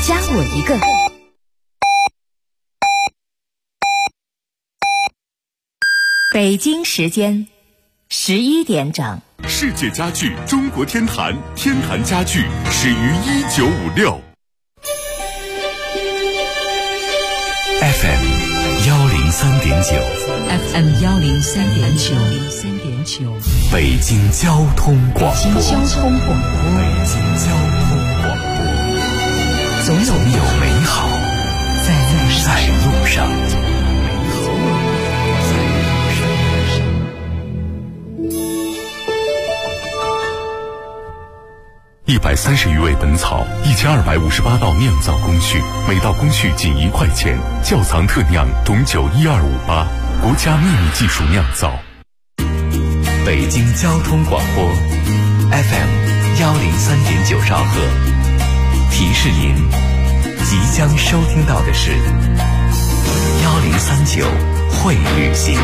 加我一个。北京时间11点整。 世界家具中国天坛，天坛家具始于1956。FM 103.9，FM 103.9， 北京交通广播，总有美好在路上。130余味本草，1258道酿造工序，每道工序仅1块钱。窖藏特酿董酒12588，国家秘密技术酿造。北京交通广播 FM 103.9兆赫，提示您即将收听到的是1039会旅行。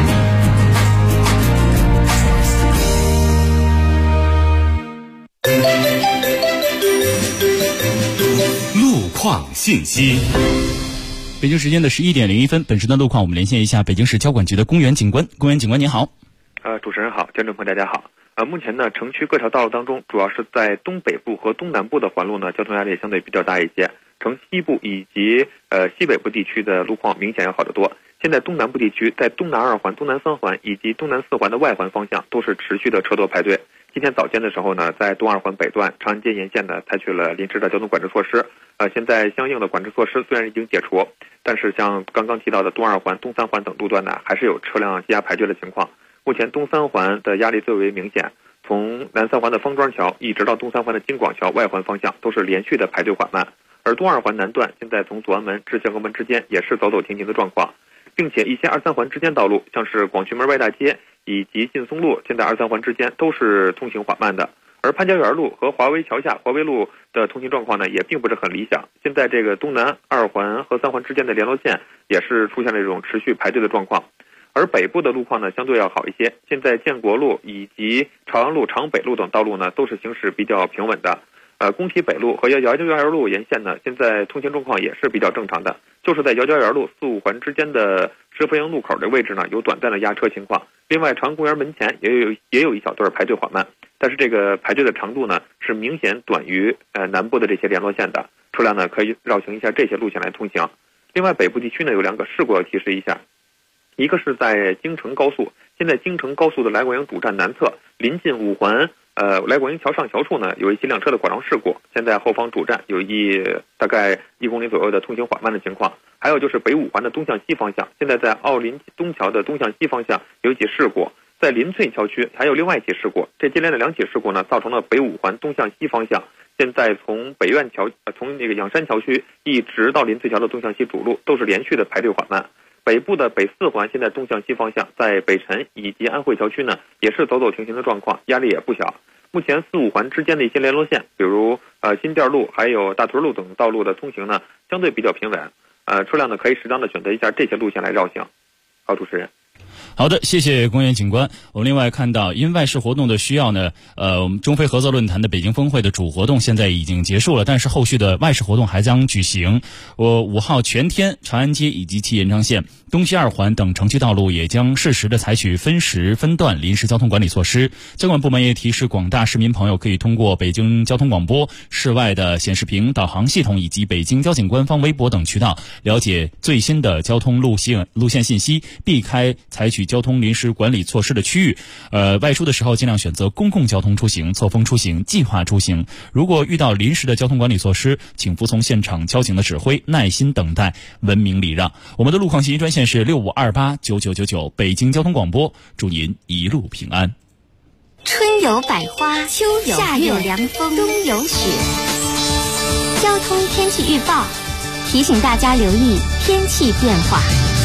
路况信息。 北京时间的11点01分，本时段路况我们连线一下北京市交管局的公园警官。公园警官您好。 主持人好，观众朋友大家好。目前呢，城区各条道路当中，主要是在东北部和东南部的环路呢，交通压力相对比较大一些。城西部以及西北部地区的路况明显要好得多。现在东南部地区在东南2环、东南3环以及东南4环的外环方向都是持续的车多排队。今天早间的时候呢，在东2环北段长安街沿线呢，采取了临时的交通管制措施。现在相应的管制措施虽然已经解除，但是像刚刚提到的东2环、东3环等路段呢，还是有车辆积压排队的情况。目前东3环的压力最为明显，从南3环的方庄桥一直到东3环的京广桥外环方向都是连续的排队缓慢。而东2环南段现在从左安门至建国门之间也是走走停停的状况，并且一些2、3环之间道路，像是广渠门外大街以及劲松路，现在2、3环之间都是通行缓慢的。而潘家园路和华威桥下华威路的通行状况呢，也并不是很理想。现在这个东南2环和3环之间的联络线也是出现了这种持续排队的状况。而北部的路况呢，相对要好一些。现在建国路以及朝阳路、长北路等道路呢，都是行驶比较平稳的。工体北路和姚家园路沿线呢，现在通行状况也是比较正常的，就是在姚家园路4、5环之间的石佛营路口的位置呢，有短暂的压车情况。另外，长安公园门前也有一小段排队缓慢，但是这个排队的长度呢，是明显短于南部的这些联络线的，车辆呢可以绕行一下这些路线来通行。另外，北部地区呢有2个事故要提示一下，一个是在京承高速，现在京承高速的来广营主站南侧临近5环来广营桥上桥处呢，有一起辆车的剐撞事故，现在后方主站有大概1公里左右的通行缓慢的情况。还有就是北5环的东向西方向，现在在奥林东桥的东向西方向有一起事故，在临翠桥区还有另外一起事故。这接连的2起事故呢，造成了北5环东向西方向现在从北苑桥从那个仰山桥区一直到临翠桥的东向西主路都是连续的排队缓慢。北部的北4环现在东向西方向，在北辰以及安慧桥区呢，也是走走停停的状况，压力也不小。目前4、5环之间的一些联络线，比如新店路还有大屯路等道路的通行呢，相对比较平稳。车辆呢可以适当的选择一下这些路线来绕行。好，主持人。 好的，谢谢公园警官。我们另外看到，因外事活动的需要呢，我们中非合作论坛的北京峰会的主活动现在已经结束了，但是后续的外事活动还将举行。5号全天长安街以及其延长线、东西2环等城区道路也将适时的采取分时分段临时交通管理措施。交管部门也提示广大市民朋友可以通过北京交通广播、室外的显示屏、导航系统以及北京交警官方微博等渠道了解最新的交通路线信息，避开采取交通临时管理措施的区域。外出的时候尽量选择公共交通出行、错峰出行、计划出行。如果遇到临时的交通管理措施，请服从现场交警的指挥，耐心等待，文明礼让。我们的路况信息专线是65289999，北京交通广播，祝您一路平安。 春有百花，秋有夏有凉风，冬有雪。交通天气预报提醒大家留意天气变化。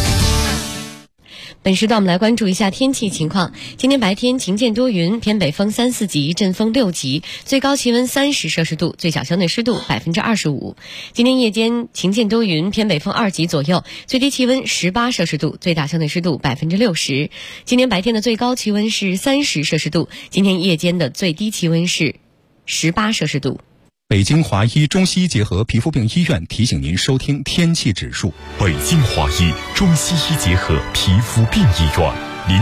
本时段我们来关注一下天气情况。今天白天晴间多云，偏北风3、4级，阵风6级，最高气温30摄氏度，最小相对湿度25%。今天夜间晴间多云，偏北风2级左右，最低气温18摄氏度，最大相对湿度60%。今天白天的最高气温是30摄氏度，今天夜间的最低气温是18摄氏度。 北京华医中西医结合皮肤病医院提醒您收听天气指数。 北京华医中西医结合皮肤病医院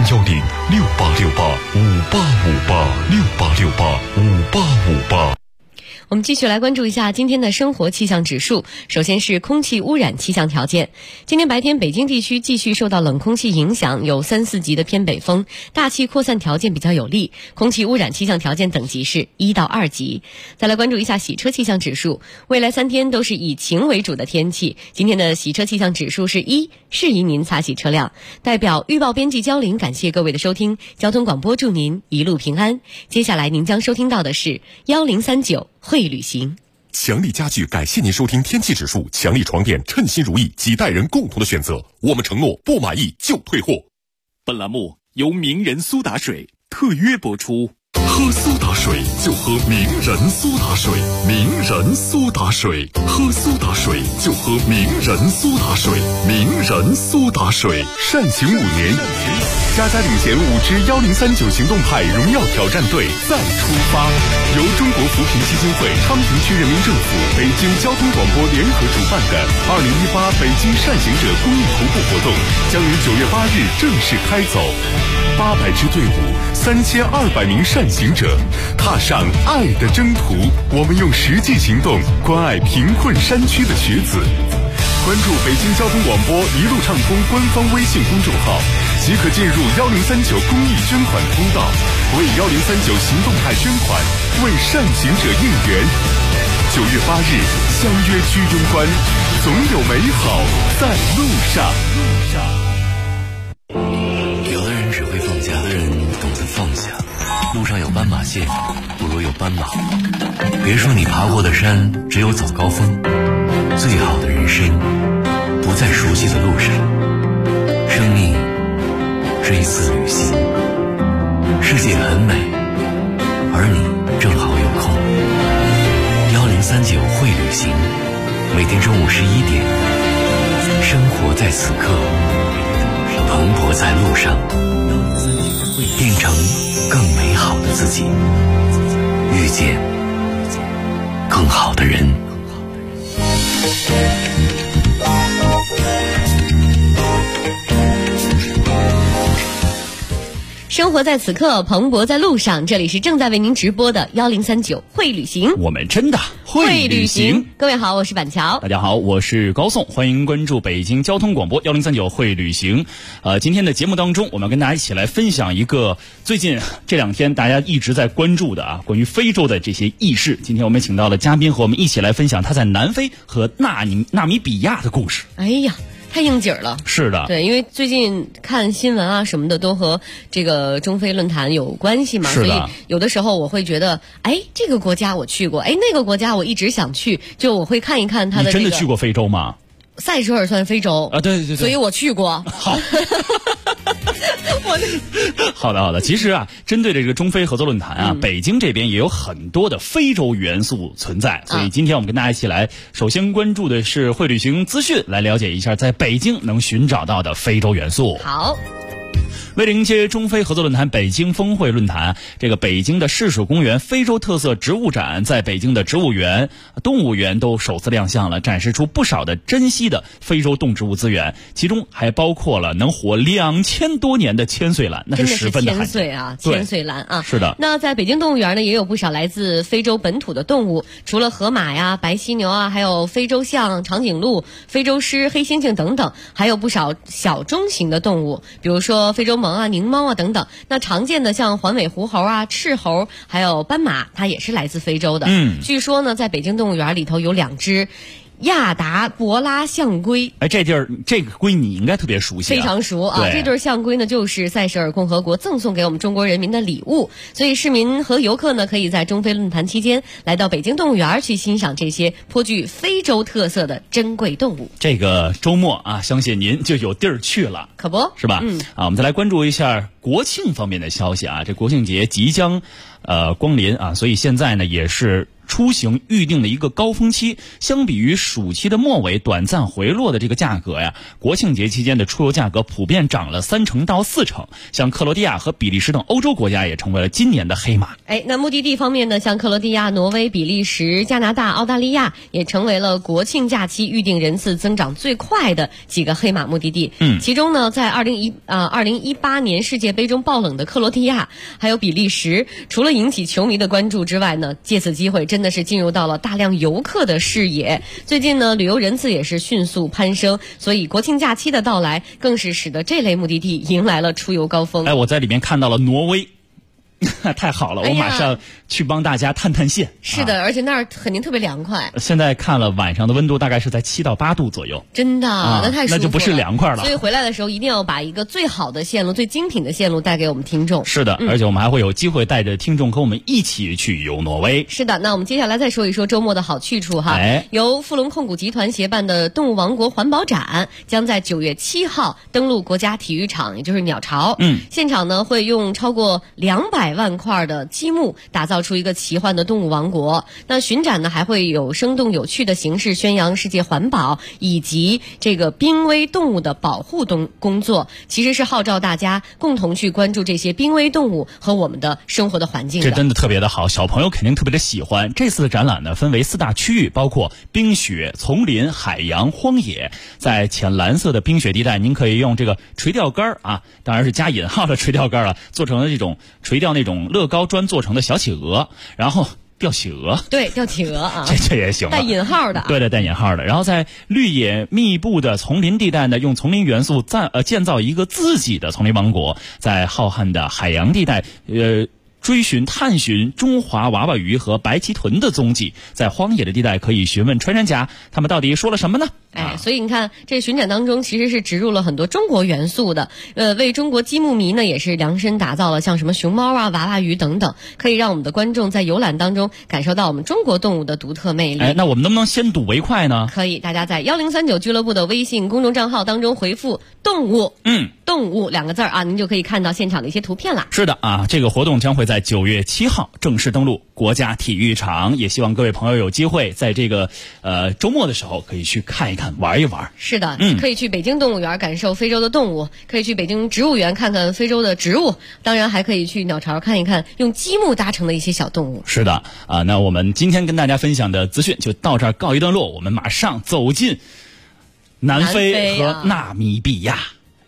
，0106868586868685858。 我们继续来关注一下今天的生活气象指数。首先是空气污染气象条件。今天白天北京地区继续受到冷空气影响，有3、4级的偏北风，大气扩散条件比较有利，空气污染气象条件等级是1到2级。再来关注一下洗车气象指数。未来3天都是以晴为主的天气，今天的洗车气象指数是1，适宜您擦洗车辆。代表预报编辑焦玲感谢各位的收听，交通广播祝您一路平安。接下来您将收听到的是1039会旅行。 强力家具感谢您收听天气指数，强力床垫称心如意，几代人共同的选择，我们承诺不满意就退货。 本栏目由名人苏打水特约播出。 喝苏打水就喝名人苏打水，名人苏打水，喝苏打水就喝名人苏打水，名人苏打水。善行5年，嘉嘉领衔5支1039行动派荣耀挑战队再出发。由中国扶贫基金会、昌平区人民政府、北京交通广播联合主办的2018北京善行者公益徒步活动将于9月8日正式开走。800支队伍，3200名善行者，踏上爱的征途。我们用实际行动关爱贫困山区的学子。关注北京交通广播一路畅通官方微信公众号，即可进入1039公益捐款通道，为1039行动派捐款，为善行者应援。9月8日相约居庸关，总有美好在路上。 有的人只会放假，有的人懂得放下。路上有斑马线，不如有斑马。别说你爬过的山只有早高峰，最好的人生不在熟悉的路上。生命是一次旅行，世界很美，而你正好有空。1039会旅行，每天中午11点，生活在此刻，蓬勃在路上，变成更美好的自己，遇见更好的人。 生活在此刻，蓬勃在路上。这里是正在为您直播的1039会旅行， 我们真的会旅行。 各位好，我是板桥。 大家好，我是高颂，欢迎关注北京交通广播1039会旅行。今天的节目当中，我们跟大家一起来分享一个最近这2天大家一直在关注的关于非洲的这些轶事。今天我们请到了嘉宾和我们一起来分享他在南非和纳米比亚的故事。 哎呀，太应景了。 是的， 对，因为最近看新闻啊什么的都和这个中非论坛有关系嘛，所以有的时候我会觉得，哎，这个国家我去过，哎，那个国家我一直想去，就我会看一看它的。 你真的去过非洲吗？ 塞舌尔算非洲啊，对对对， 所以我去过。 好。好的。其实啊，针对这个中非合作论坛啊，北京这边也有很多的非洲元素存在，所以今天我们跟大家一起来，首先关注的是会旅行资讯，来了解一下在北京能寻找到的非洲元素。 好。 为了迎接中非合作论坛北京峰会论坛，这个北京的市属公园非洲特色植物展在北京的植物园、动物园都首次亮相了，展示出不少的珍稀的非洲动植物资源，其中还包括了能活2000多年的千岁兰，那是十分的罕见。 千岁啊，千岁兰啊， 是的。 那在北京动物园呢，也有不少来自非洲本土的动物，除了河马呀、白犀牛啊，还有非洲象、长颈鹿、非洲狮、黑猩猩等等，还有不少小中型的动物，比如说非洲獴啊、狞猫啊等等。那常见的像环尾狐猴啊、赤猴，还有斑马，它也是来自非洲的。据说呢，在北京动物园里头有2只亚达伯拉象龟。 哎，这个龟你应该特别熟悉非常熟啊。这对象龟呢，就是塞舌尔共和国赠送给我们中国人民的礼物，所以市民和游客呢，可以在中非论坛期间来到北京动物园去欣赏这些颇具非洲特色的珍贵动物。 这个周末啊，相信您就有地儿去了， 可不是吧？我们再来关注一下国庆方面的消息啊。这国庆节即将光临啊，所以现在呢也是出行预定的一个高峰期。相比于暑期的末尾短暂回落的这个价格呀，国庆节期间的出游价格普遍涨了3%到4%。像克罗地亚和比利时等欧洲国家也成为了今年的黑马。 那目的地方面呢，像克罗地亚、挪威、比利时、加拿大、澳大利亚也成为了国庆假期预订人次增长最快的几个黑马目的地。其中呢，在2018年世界杯中爆冷的克罗地亚还有比利时，除了引起球迷的关注之外呢，借此机会真的是进入到了大量游客的视野。最近呢，旅游人次也是迅速攀升，所以国庆假期的到来更是使得这类目的地迎来了出游高峰。 我在里面看到了挪威。太好了，我马上去帮大家探探线。 是的，而且那儿肯定特别凉快。 现在看了晚上的温度大概是在7到8度左右。 真的，那太舒服了， 那就不是凉快了。 所以回来的时候一定要把一个最好的线路、最精品的线路带给我们听众。 是的，而且我们还会有机会带着听众和我们一起去游挪威。 是的，那我们接下来再说一说周末的好去处哈。由富隆控股集团协办的动物王国环保展将在9月7号登陆国家体育场，也就是鸟巢。现场呢会用超过200万块的积木打造出一个奇幻的动物王国。那巡展呢还会有生动有趣的形式宣扬世界环保以及这个濒危动物的保护工作，其实是号召大家共同去关注这些濒危动物和我们的生活的环境的。 这真的特别的好，小朋友肯定特别的喜欢。这次的展览呢分为4大区域，包括冰雪、丛林、海洋、荒野。在浅蓝色的冰雪地带，您可以用这个垂钓竿当然是加引号的垂钓竿了，做成了这种垂钓那种乐高砖做成的小企鹅，然后钓企鹅。 对，钓企鹅啊， 这也行， 带引号的。 对，带引号的。然后在绿野密布的丛林地带呢，用丛林元素建造一个自己的丛林王国。在浩瀚的海洋地带，探寻中华娃娃鱼和白鳍豚的踪迹。在荒野的地带可以询问穿山甲，他们到底说了什么呢？ 所以你看，这巡展当中其实是植入了很多中国元素的，为中国积木迷呢也是量身打造了像什么熊猫娃娃鱼等等，可以让我们的观众在游览当中感受到我们中国动物的独特魅力。 那我们能不能先睹为快呢？ 可以，大家在1039俱乐部的微信公众账号当中回复动物动物2个字您就可以看到现场的一些图片了。 是的这个活动将会在9月7号正式登陆国家体育场，也希望各位朋友有机会在这个周末的时候可以去看一看玩一玩。 是的，可以去北京动物园感受非洲的动物，可以去北京植物园看看非洲的植物，当然还可以去鸟巢看一看用积木搭成的一些小动物。 是的那我们今天跟大家分享的资讯就到这儿告一段落，我们马上走进南非和纳米比亚。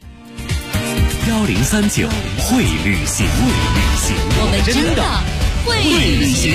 1039会旅行， 我们真的会旅行。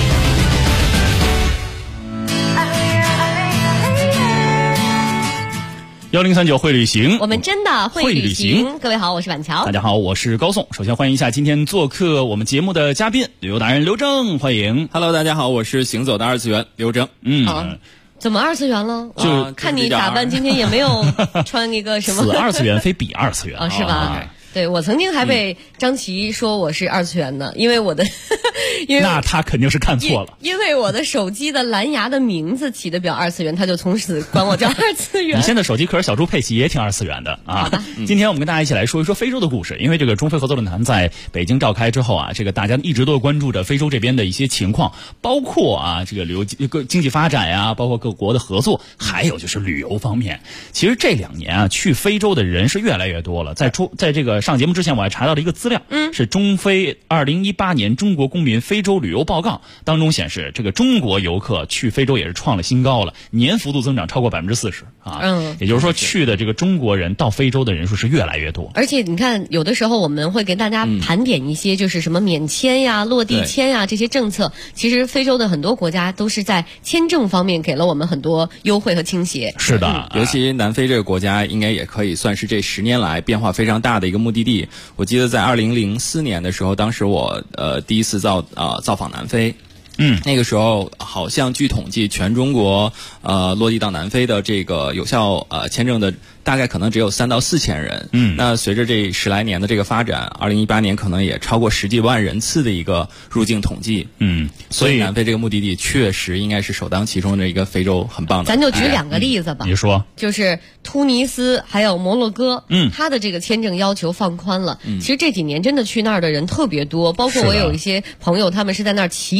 1039会旅行， 我们真的会旅行。各位好，我是板桥。 大家好，我是高颂。首先欢迎一下今天做客我们节目的嘉宾，旅游达人刘正，欢迎。 Hello， 大家好，我是行走的二次元刘正。 怎么二次元了？就看你打扮，今天也没有穿一个什么。 此二次元非彼二次元是吧？对，我曾经还被张琪说我是二次元的，因为我的那他肯定是看错了， 因为我的手机的蓝牙的名字起的比较二次元，他就从此管我叫二次元。 你现在手机壳小猪佩奇也挺二次元的今天我们跟大家一起来说一说非洲的故事，因为这个中非合作论坛在北京召开之后这个大家一直都关注着非洲这边的一些情况，包括这个旅游经济发展呀，包括各国的合作，还有就是旅游方面。其实这2年去非洲的人是越来越多了。在这个上节目之前我还查到了一个资料，是中非2018年中国公民非洲旅游报告当中显示，这个中国游客去非洲也是创了新高了，年幅度增长超过40%也就是说去的这个中国人到非洲的人数是越来越多。 而且你看，有的时候我们会给大家盘点一些就是什么免签呀、落地签呀这些政策，其实非洲的很多国家都是在签证方面给了我们很多优惠和倾斜。 是的， 尤其南非这个国家应该也可以算是这10年来变化非常大的一个目的地。我记得在2004年的时候，当时我第一次造访南非。那个时候好像据统计，全中国落地到南非的这个有效签证的大概可能只有3到4千人。那随着这10来年的这个发展，2018年可能也超过10几万人次的一个入境统计。所以南非这个目的地确实应该是首当其冲的一个非洲很棒的。 咱就举2个例子吧。 你说， 就是突尼斯还有摩洛哥，它的这个签证要求放宽了。其实这几年真的去那儿的人特别多，包括我有一些朋友，他们是在那儿骑行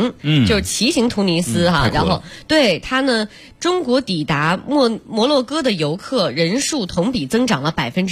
行，就是骑行突尼斯哈，然后对它呢，中国抵达摩洛哥的游客人数同比增长了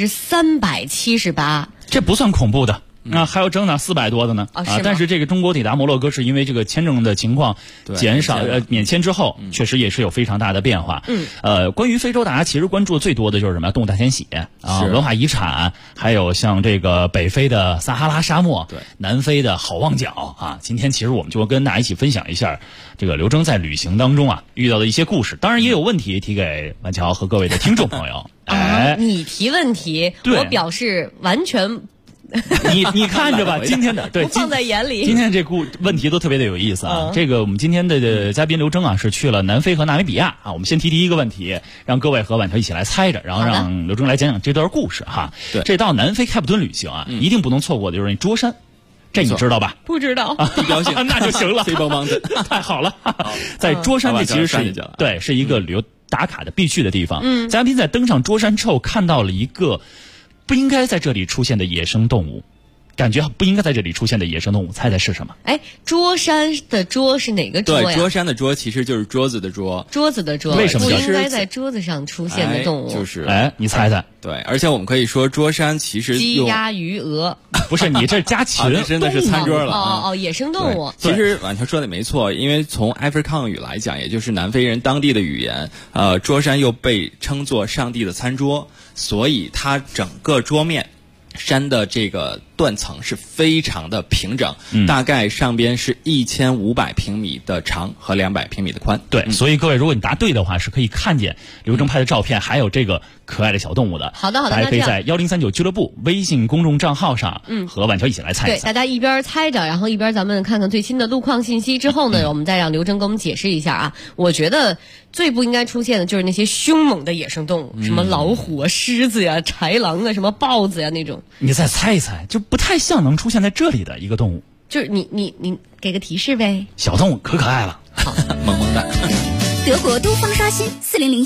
378%， 这不算恐怖的。还有整400多的呢但是这个中国抵达摩洛哥是因为这个签证的情况减少免签之后，确实也是有非常大的变化。关于非洲，大家其实关注最多的就是什么动物大迁徙文化遗产，还有像这个北非的撒哈拉沙漠，南非的好望角今天其实我们就跟大家一起分享一下这个刘征在旅行当中遇到的一些故事，当然也有问题提给万乔和各位的听众朋友。 你提问题，我表示完全。 你看着吧，今天的对不放在眼里。 今天这问题都特别的有意思这个我们今天的嘉宾刘征是去了南非和纳米比亚我们先提第一个问题，让各位和婉乔一起来猜着，然后让刘征来讲讲这段故事对， 这到南非开普敦旅行一定不能错过的就是那桌山，这你知道吧？ 不知道地标性那就行了太好了在桌山这其实是一个旅游打卡的必去的地方。嘉宾在登上桌山之后看到了一个不应该在这里出现的野生动物，感觉不应该在这里出现的野生动物，猜猜是什么？ 桌山的桌是哪个桌呀？ 对，桌山的桌其实就是桌子的桌。 桌子的桌， 为什么不应该在桌子上出现的动物？ 你猜猜？ 对，而且我们可以说桌山其实鸡鸭鱼鹅， 不是你这家禽真的是餐桌了野生动物。 其实婉乔说的没错，因为从埃菲尔抗语来讲，也就是南非人当地的语言，桌山又被称作上帝的餐桌，所以它整个桌面山的这个断层是非常的平整，大概上边是1500平米的长和200平米的宽。 对，所以各位如果你答对的话，是可以看见刘征拍的照片，还有这个可爱的小动物的。 好的， 大家可以在1039俱乐部微信公众账号上和婉乔一起来猜一猜。 对，大家一边猜着，然后一边咱们看看最新的路况信息之后呢，我们再让刘征给我们解释一下我觉得最不应该出现的就是那些凶猛的野生动物，什么老虎狮子呀、豺狼什么豹子呀那种。 你再猜一猜，就不太像能出现在这里的一个动物。 就是你给个提示呗。 小动物可爱了， 好， 萌萌的。 德国东方刷新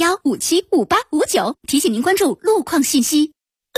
4001575859，提醒您关注路况信息。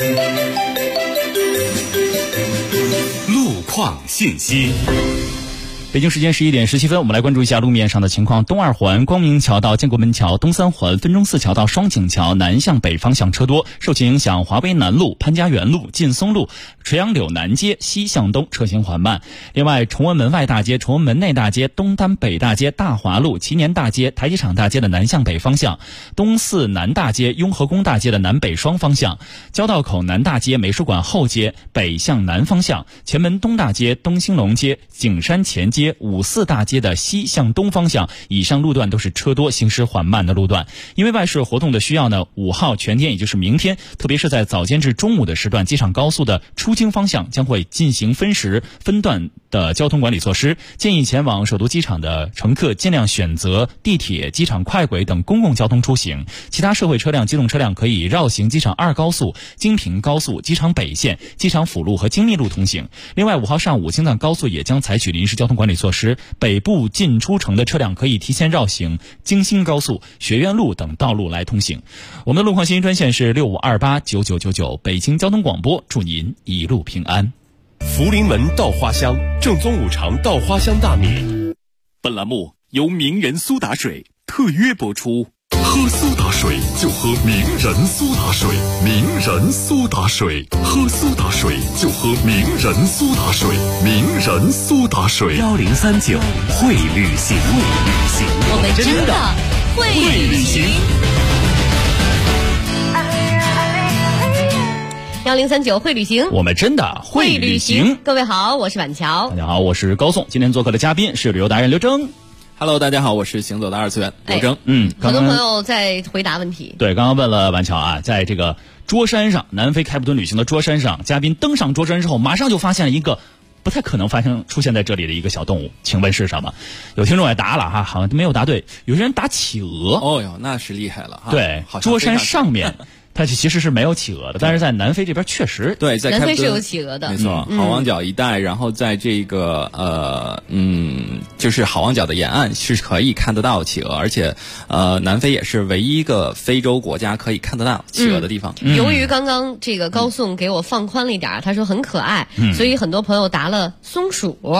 路况信息。 北京时间11点17分，我们来关注一下路面上的情况。东2环光明桥到建国门桥，东3环分钟寺桥到双井桥南向北方向车多，受其影响，华威南路、潘家园路、劲松路、垂杨柳南街西向东车行缓慢。另外，崇文门外大街、崇文门内大街、东单北大街、大华路、祈年大街、台机场大街的南向北方向，东四南大街、雍和宫大街的南北双方向，交道口南大街、美术馆后街北向南方向，前门东大街、东兴隆街、景山前街、五四大街的西向东方向，以上路段都是车多行驶缓慢的路段。因为外事活动的需要呢，5号全天也就是明天，特别是在早间至中午的时段，机场高速的出京方向将会进行分时分段的交通管理措施，建议前往首都机场的乘客尽量选择地铁、机场快轨等公共交通出行，其他社会车辆、机动车辆可以绕行机场2高速、京平高速、机场北线、机场辅路和京密路通行。另外，5号上午京藏高速也将采取临时交通管理措施，北部进出城的车辆可以提前绕行京新高速、学院路等道路来通行。我们的路况信息专线是65289999，北京交通广播，祝您一路平安。 福临门稻花香，正宗五常稻花香大米。 本栏目由名人苏打水特约播出。 喝苏打水就喝名人苏打水，名人苏打水，喝苏打水就喝名人苏打水，名人苏打水。 1039会旅行， 我们真的会旅行。1039会旅行， 我们真的会旅行。 各位好，我是婉乔。 大家好，我是高颂。今天做客的嘉宾是旅游达人刘征。 Hello， 大家好，我是行走的二次元刘征。 很多朋友在回答问题。 对，刚刚问了婉乔在这个桌山上，南非开普敦旅行的桌山上，嘉宾登上桌山之后，马上就发现了一个不太可能出现在这里的一个小动物，请问是什么？有听众也答了好像没有答对。有些人答企鹅。 哦哟，那是厉害了哈。 对，桌山上面。它其实是没有企鹅的，但是在南非这边确实对，在南非是有企鹅的， 没错。好望角一带，然后在这个就是好望角的沿岸是可以看得到企鹅，而且南非也是唯一一个非洲国家可以看得到企鹅的地方。 由于刚刚这个高颂给我放宽了一点，他说很可爱，所以很多朋友答了松鼠。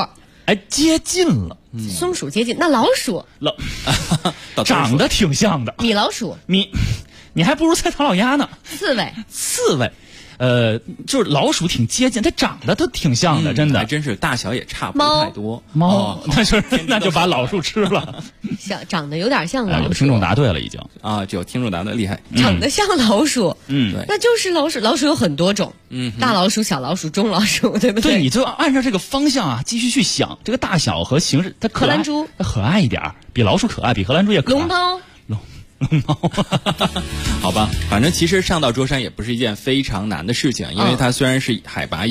哎，接近了。 松鼠接近，那老鼠长得挺像的。 米老鼠， 你还不如猜唐老鸭呢。 刺猬， 就是老鼠挺接近，它长得都挺像的，真的， 还真是大小也差不太多。 猫，那就把老鼠吃了。 长得有点像老鼠。 有听众答对了，已经啊，有听众答的厉害。 长得像老鼠， 对， 那就是老鼠。老鼠有很多种，大老鼠、小老鼠、中老鼠，对不对？ 对，你就按照这个方向啊，继续去想这个大小和形式。它荷兰猪可爱一点，比老鼠可爱，比荷兰猪也可爱。 龙猫。 好吧，反正其实上到桌山也不是一件非常难的事情，因为它虽然是海拔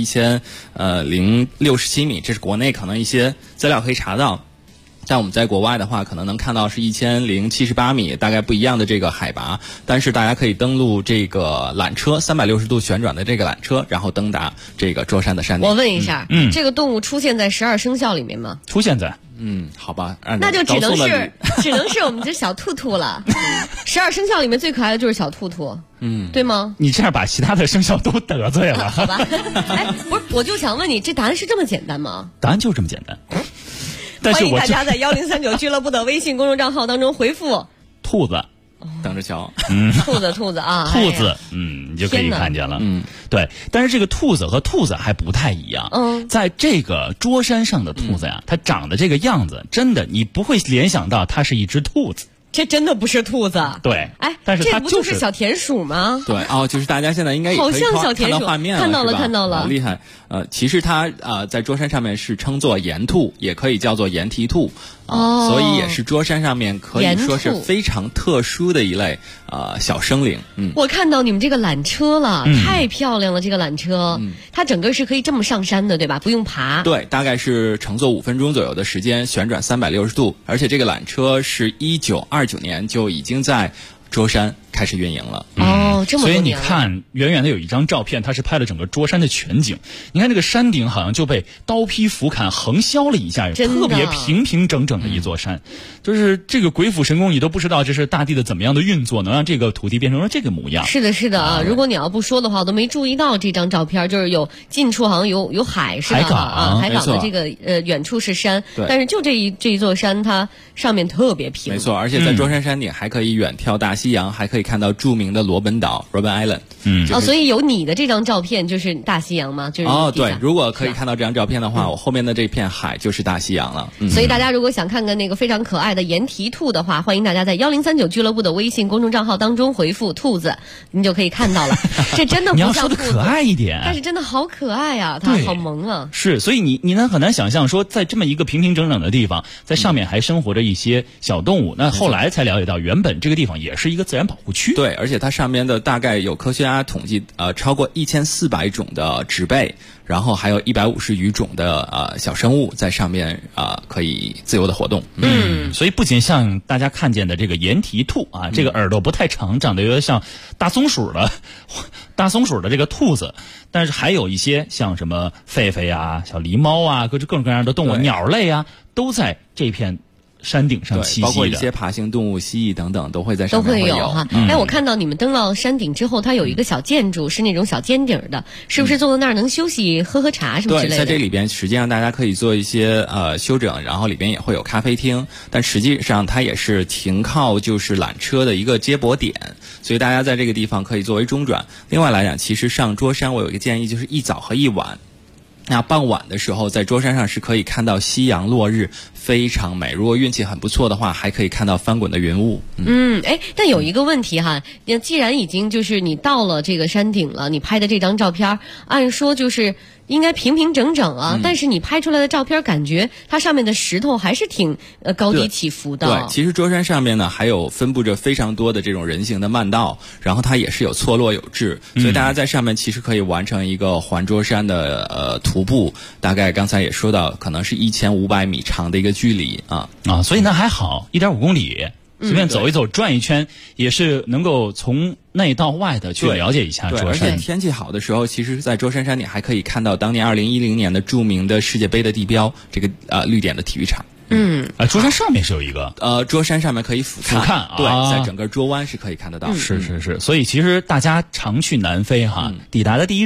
1067米，这是国内可能一些资料可以查到，但我们在国外的话，可能能看到是1078米，大概不一样的这个海拔。但是大家可以登录这个缆车，360度旋转的这个缆车，然后登达这个桌山的山顶。 我问一下，这个动物出现在12生肖里面吗？ 出现在。 好吧， 那就只能是我们这小兔兔了。12生肖里面最可爱的就是小兔兔，对吗？ 你这样把其他的生肖都得罪了。 好吧，哎，不是，我就想问你，这答案是这么简单吗？ 答案就这么简单。 欢迎大家在1039俱乐部的微信公众账号当中回复兔子。 等着瞧， 兔子啊， 兔子，你就可以看见了，对。但是这个兔子和兔子还不太一样，在这个桌山上的兔子呀，它长得这个样子，真的你不会联想到它是一只兔子。 这真的不是兔子， 对， 哎， 但是它这不就是小田鼠吗？ 对，就是大家现在应该也可以看到画面了， 看到了， 好厉害。其实它在桌山上面是称作岩兔，也可以叫做岩蹄兔，所以也是桌山上面可以说是非常特殊的一类小生灵。 我看到你们这个缆车了，太漂亮了，这个缆车，它整个是可以这么上山的，对吧？不用爬。 对，大概是乘坐5分钟左右的时间，旋转360度，而且这个缆车是1929年就已经在桌山开始运营了。 这么多年了。 所以你看，远远的有一张照片，它是拍了整个桌山的全景。你看这个山顶好像就被刀劈斧砍横削了一下，特别平平整整的一座山。就是这个鬼斧神工，你都不知道这是大地的怎么样的运作，能让这个土地变成了这个模样。 是的啊！如果你要不说的话，我都没注意到这张照片，就是有近处好像有海是吧？海港的这个远处是山，但是就这一座山，它上面特别平。 没错，而且在桌山山顶还可以远眺大西洋，还可以看到著名的罗本岛 （Robben Island）。 所以有你的这张照片就是大西洋吗？就是对，如果可以看到这张照片的话，我后面的这片海就是大西洋了。 所以大家如果想看看那个非常可爱的岩蹄兔的话，欢迎大家在1039俱乐部的微信公众账号当中回复兔子，你就可以看到了。这真的不像兔子， 你要说的可爱一点， 但是真的好可爱啊，它好萌啊。 是，所以你呢很难想象说，在这么一个平平整整的地方，在上面还生活着一些小动物。那后来才了解到，原本这个地方也是一个自然保护区。 对，而且它上面的大概有科学家统计，超过1400种的植被，然后还有150余种的小生物在上面可以自由的活动。 所以不仅像大家看见的这个岩蹄兔啊，这个耳朵不太长，长得有点像大松鼠的这个兔子，但是还有一些像什么狒狒啊、小狸猫啊，各种各样的动物，鸟类啊，都在这片山顶上栖息的， 包括一些爬行动物、蜥蜴等等都会在上面都会有哈。我看到你们登到山顶之后，它有一个小建筑，是那种小尖顶的，是不是坐在那儿能休息、喝喝茶什么之类的？ 对，在这里边实际上大家可以做一些休整，然后里边也会有咖啡厅，但实际上它也是停靠就是缆车的一个接驳点，所以大家在这个地方可以作为中转。另外来讲，其实上桌山我有一个建议，就是一早和一晚。那傍晚的时候，在桌山上是可以看到夕阳落日，非常美。如果运气很不错的话，还可以看到翻滚的云雾。 但有一个问题哈，既然已经就是你到了这个山顶了，你拍的这张照片，按说就是应该平平整整啊，但是你拍出来的照片，感觉它上面的石头还是挺高低起伏的。 对，其实桌山上面呢，还有分布着非常多的这种人行的慢道，然后它也是有错落有致，所以大家在上面其实可以完成一个环桌山的徒步，大概刚才也说到，可能是1500米长的一个距离所以那还好，1.5公里。随便走一走，转一圈，也是能够从内到外的去了解一下桌山。 而且天气好的时候，其实在桌山山顶还可以看到当年2010年的著名的世界杯的地标，这个绿点的体育场。 桌山上面是有一个桌山上面可以俯瞰，对，在整个桌湾是可以看得到。 是，所以其实大家常去南非哈，抵达的第一站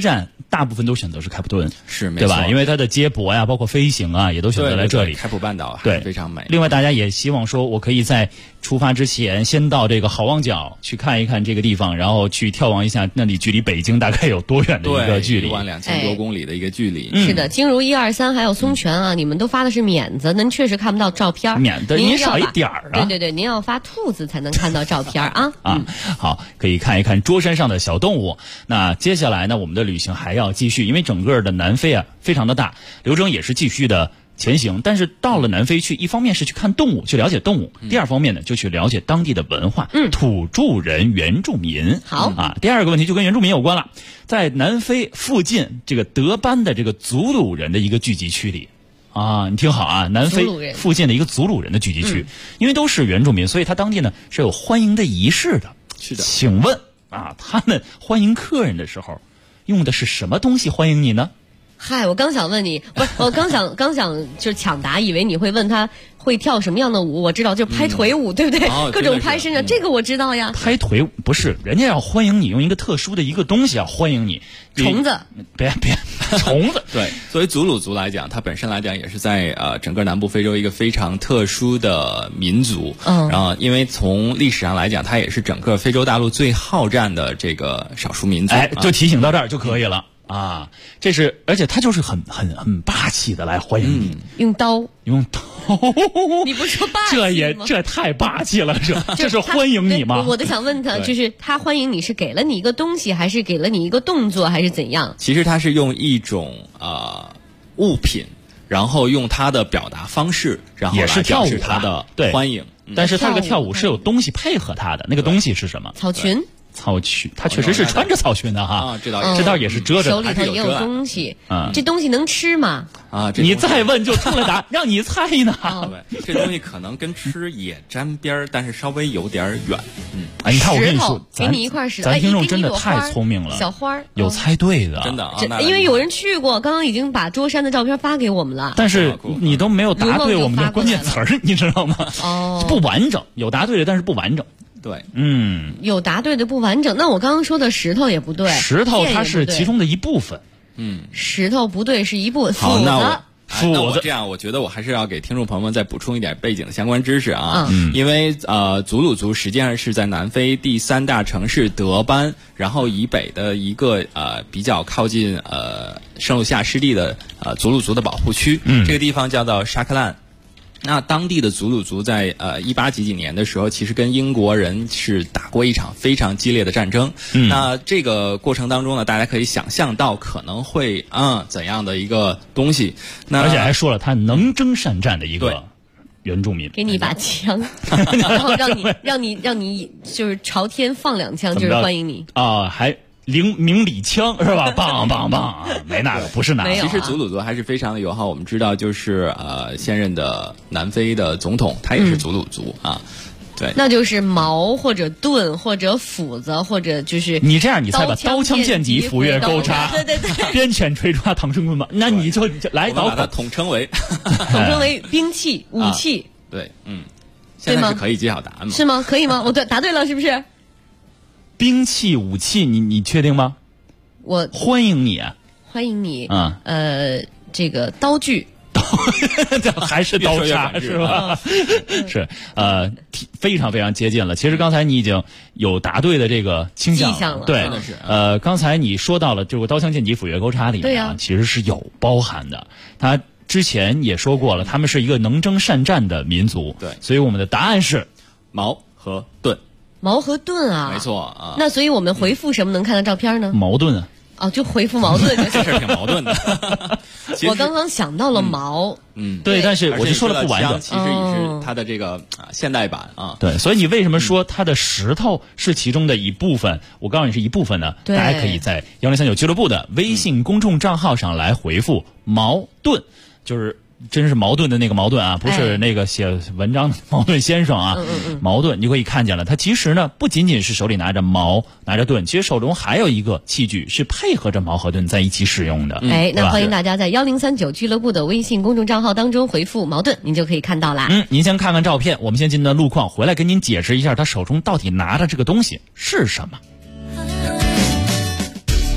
大部分都选择是开普敦， 是没错， 对吧？因为它的接驳呀，包括飞行啊，也都选择来这里。 对对对，开普半岛对非常美。 另外，大家也希望说，我可以在出发之前先到这个好望角去看一看这个地方，然后去眺望一下那里距离北京大概有多远的一个距离 ，12000多公里的一个距离。 是的，经如1、2、3还有松泉啊，你们都发的是免子，您确实看不到照片。 免的您少一点儿啊。 对对对，您要发兔子才能看到照片啊。 好，可以看一看桌山上的小动物。那接下来呢，我们的旅行还要继续，因为整个的南非啊非常的大，流程也是继续的前行。但是到了南非去，一方面是去看动物，去了解动物；第二方面呢，就去了解当地的文化，土著人、原住民。 好啊，第二个问题就跟原住民有关了，在南非附近这个德班的这个祖鲁人的一个聚集区里。啊，你听好啊，南非附近的一个祖鲁人的聚集区，因为都是原住民，所以他当地呢是有欢迎的仪式的。 是的， 请问啊，他们欢迎客人的时候用的是什么东西欢迎你呢？ 嗨，我刚想问你，不是，我刚想就是抢答，以为你会问他会跳什么样的舞。我知道，就是拍腿舞，对不对？各种拍身上，这个我知道呀。 拍腿舞不是，人家要欢迎你，用一个特殊的一个东西要欢迎你。 虫子， 别虫子。 对，作为祖鲁族来讲，它本身来讲也是在整个南部非洲一个非常特殊的民族。然后，因为从历史上来讲，它也是整个非洲大陆最好战的这个少数民族。 就提醒到这儿就可以了。啊，这是，而且他就是很霸气的来欢迎你， 用刀， 你不说霸气吗？ 这太霸气了，这是欢迎你吗？ 我都想问他，就是他欢迎你是给了你一个东西，还是给了你一个动作，还是怎样？ 其实他是用一种物品，然后用他的表达方式，然后来表示他的欢迎。 但是他这个跳舞是有东西配合他的，那个东西是什么？ 草裙。 草裙，他确实是穿着草裙的哈，这倒也是遮着， 手里头也有东西。这东西能吃吗？ 你再问就出来答，让你猜呢。 这东西可能跟吃也沾边儿，但是稍微有点远。 你看我跟你说， 给你一块石头， 咱听众真的太聪明了， 小花有猜对的， 真的。 因为有人去过，刚刚已经把桌山的照片发给我们了， 但是你都没有答对我们的关键词儿，你知道吗？不完整，有答对的，但是不完整。 对， 有答对的不完整。那我刚刚说的石头也不对， 石头它是其中的一部分。 石头不对，是一部分。 好，那我这样，我觉得我还是要给听众朋友们再补充一点背景的相关知识啊。因为祖鲁族实际上是在南非第3大城市德班，然后以北的一个比较靠近圣路西亚湿地的祖鲁族的保护区。这个地方叫做沙克兰。那当地的祖鲁族在18几年的时候，其实跟英国人是打过一场非常激烈的战争。那这个过程当中呢，大家可以想象到可能会怎样的一个东西。那而且还说了，他能征善战的一个原住民， 给你一把枪，然后让你就是朝天放2枪，就是欢迎你啊，还。明礼枪是吧？棒棒棒！没那个，不是那个。 其实祖鲁族还是非常的友好。我们知道，就是现任的南非的总统，他也是祖鲁族啊。对， 那就是矛或者盾或者斧子或者就是你这样，你猜吧，刀枪剑戟斧钺钩叉， 对， 鞭钳锤抓唐春棍吧。那你就来把它统称为兵器武器。 对，现在是可以揭晓答案吗？ 是吗？可以吗？我答对了，是不是？ 兵器武器，你确定吗？ 我欢迎你， 欢迎你。这个刀具， 还是刀叉是吧？是非常非常接近了。其实刚才你已经有答对的这个倾向了，对，刚才你说到了这个刀枪剑戟斧钺钩叉里面其实是有包含的。他之前也说过了，他们是一个能征善战的民族， 对， 所以我们的答案是矛和盾。 矛和盾啊， 没错啊。 那所以我们回复什么能看到照片呢？ 矛盾啊。 就回复矛盾， 这事挺矛盾的。 我刚刚想到了矛， 对，但是我就说了不完整， 其实也是它的这个现代版啊。 对，所以你为什么说它的石头是其中的一部分？我告诉你是一部分呢，大家可以在1039俱乐部的微信公众账号上来回复矛盾，就是真是矛盾的那个矛盾啊，不是那个写文章的矛盾先生啊。矛盾你可以看见了，他其实呢不仅仅是手里拿着矛拿着盾，其实手中还有一个器具是配合着矛和盾在一起使用的。 那欢迎大家在1039俱乐部的微信公众账号当中回复矛盾，您就可以看到啦。 您先看看照片，我们先进段路况，回来跟您解释一下他手中到底拿着这个东西是什么。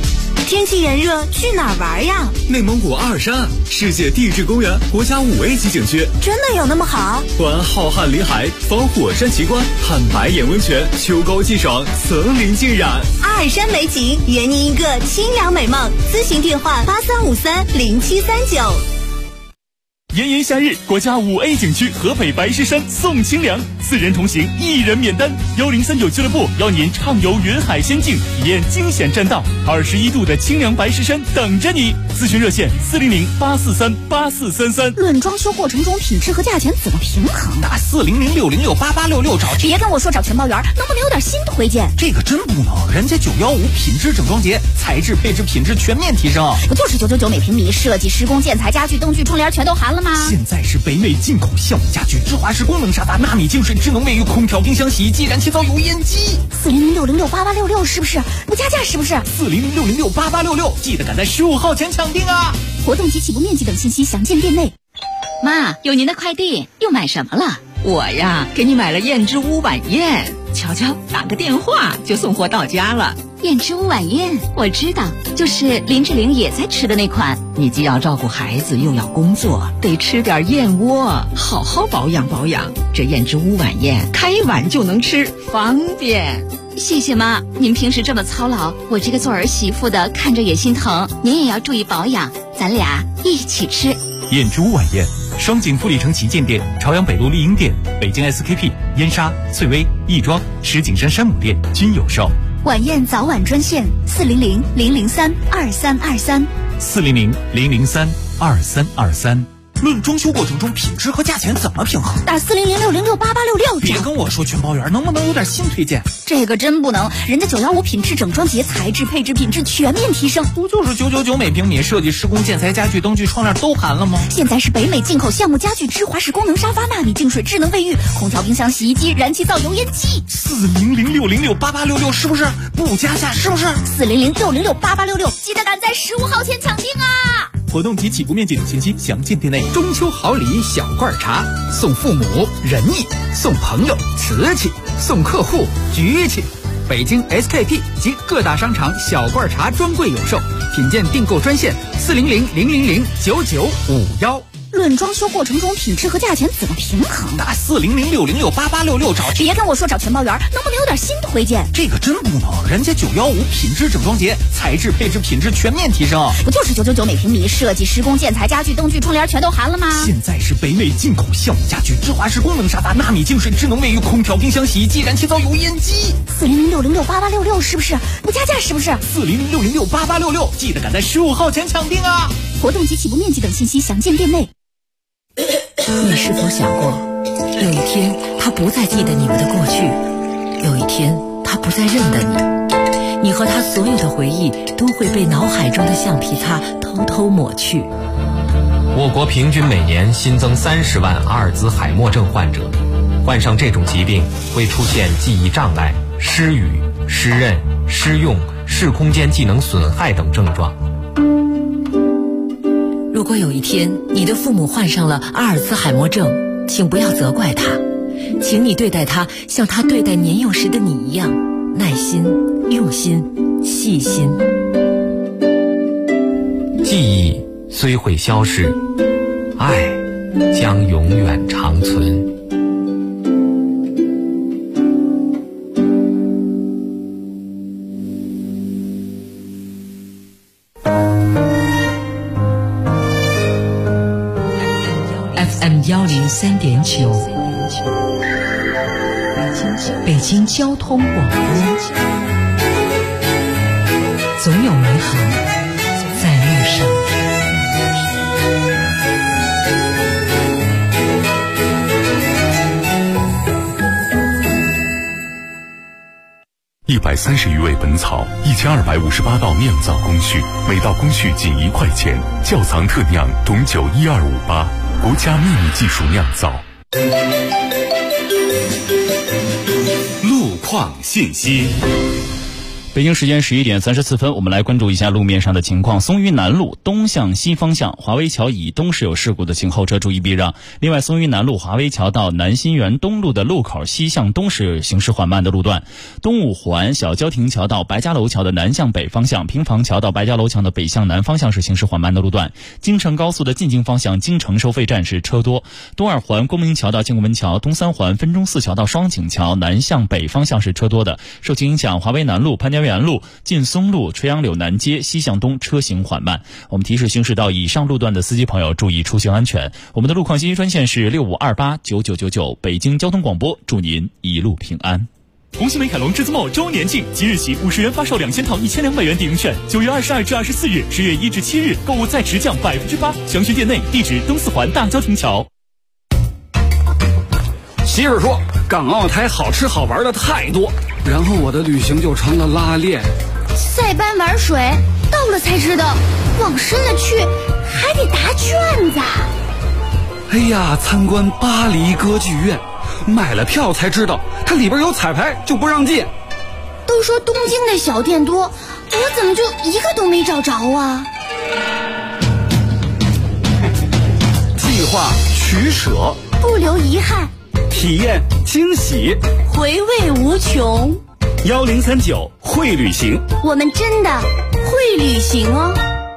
天气炎热，去哪儿玩呀？ 内蒙古阿尔山，世界地质公园国家5A 级景区。 真的有那么好？ 环浩瀚林海，访火山奇观，看白眼温泉，秋高气爽，层林尽染。 阿尔山美景，圆你一个清凉美梦。咨询电话83530739。 炎炎夏日，国家5A 景区合肥白石山送清凉，4人同行1人免单。1039俱乐部邀您畅游云海仙境，体验惊险栈道，21度的清凉白石山等着你。咨询热线400-843-8433。 论装修过程中品质和价钱怎么平衡？ 打400-606-8866找。 别跟我说找全包圆，能不能有点新推荐？ 这个真不能，人家915品质整装节，材质配置品质全面提升。 不就是999每平米，设计施工建材家具灯具窗帘全都含了吗？ 现在是北美进口橡木家具，芝华士功能沙发，纳米净水智能卫浴，空调冰箱洗衣机，燃气灶油烟机。 400-606-8866是不是？不加价是不是 ？400-606-8866，记得赶在15号前抢订啊！ 活动及起步面积等信息详见店内。 妈，有您的快递，又买什么了？ 我呀，给你买了燕之屋晚宴，瞧瞧，打个电话就送货到家了。 燕之屋晚宴，我知道，就是林志玲也在吃的那款。 你既要照顾孩子，又要工作，得吃点燕窝，好好保养保养。这燕之屋晚宴，开碗就能吃，方便。 谢谢妈，您平时这么操劳，我这个做儿媳妇的看着也心疼。您也要注意保养，咱俩一起吃。 燕之屋晚宴，双井富力城旗舰店、朝阳北路丽婴店、北京 SKP、燕莎、翠微、亦庄、石景山山姆店均有售。 晚宴早晚专线400-003-2323。 400-003-2323。 论装修过程中品质和价钱怎么平衡？ 打400-606-8866。 别跟我说全包圆，能不能有点新推荐？ 这个真不能，人家915品质整装节，材质配置品质全面提升。 不就是999每平米，设计施工建材家具灯具窗帘都含了吗？ 现在是北美进口橡木家具，芝华士功能沙发，纳米净水智能卫浴，空调冰箱洗衣机，燃气灶油烟机。 400-606-8866是不是？不加价是不是 ？400-606-8866，记得赶在15号前抢订啊！ 活动及起步面积等信息详见店内。 中秋好礼小罐茶，送父母仁义，送朋友瓷器，送客户局气。北京 SKP 及各大商场小罐茶专柜有售，品鉴订购专线400-000-9951。 论装修过程中品质和价钱怎么平衡？ 打400-606-8866找。 别跟我说找全包圆，能不能有点新推荐？ 这个真不能，人家915品质整装节，材质配置品质全面提升。 不就是999每平米，设计施工建材家具灯具窗帘全都含了吗？ 现在是北美进口橡木家具，芝华士功能沙发，纳米净水智能卫浴，空调冰箱洗衣机，燃气灶油烟机。 400-606-8866是不是？不加价是不是 ？400-606-8866，记得赶在15号前抢订啊！ 活动及起步面积等信息详见店内。 你是否想过，有一天他不再记得你们的过去，有一天他不再认得你，你和他所有的回忆都会被脑海中的橡皮擦偷偷抹去。 我国平均每年新增30万阿尔兹海默症患者，患上这种疾病会出现记忆障碍、失语、失认、失用、视空间技能损害等症状。 如果有一天你的父母患上了阿尔兹海默症，请不要责怪他，请你对待他像他对待年幼时的你一样，耐心、用心、细心。 记忆虽会消失，爱将永远长存。 103.9，北京交通广播，总有美好在路上。 130余味本草，1258道酿造工序，每道工序仅1块钱。窖藏特酿董酒12588，国家秘密技术酿造。 路况信息。 北京时间11点34分，我们来关注一下路面上的情况。松榆南路东向西方向华威桥以东是有事故的，请后车注意避让。另外，松榆南路华威桥到南新园东路的路口西向东是行驶缓慢的路段。东五环小郊亭桥到白家楼桥的南向北方向，平房桥到白家楼桥的北向南方向是行驶缓慢的路段。京承高速的进京方向京承收费站是车多。东二环光明桥到建国门桥，东三环分钟寺桥到双井桥南向北方向是车多的。受其影响，华威南路、潘家园路、劲松路、垂杨柳南街西向东车行缓慢。我们提示行驶到以上路段的司机朋友注意出行安全。我们的路况信息专线是65289999，北京交通广播，祝您一路平安。 红星美凯龙至尊末周年庆，即日起50元发售2000套1200元抵用券，9月22至24日，10月1至7日购物再直降8%，详询店内，地址东四环大郊亭桥。 媳妇说港澳台好吃好玩的太多，然后我的旅行就成了拉练。 塞班玩水，到了才知道，往深了去还得答卷子。 哎呀，参观巴黎歌剧院，买了票才知道它里边有彩排就不让进。 都说东京的小店多，我怎么就一个都没找着啊？ 计划取舍， 不留遗憾， 体验惊喜， 回味无穷。 1039会旅行， 我们真的会旅行哦。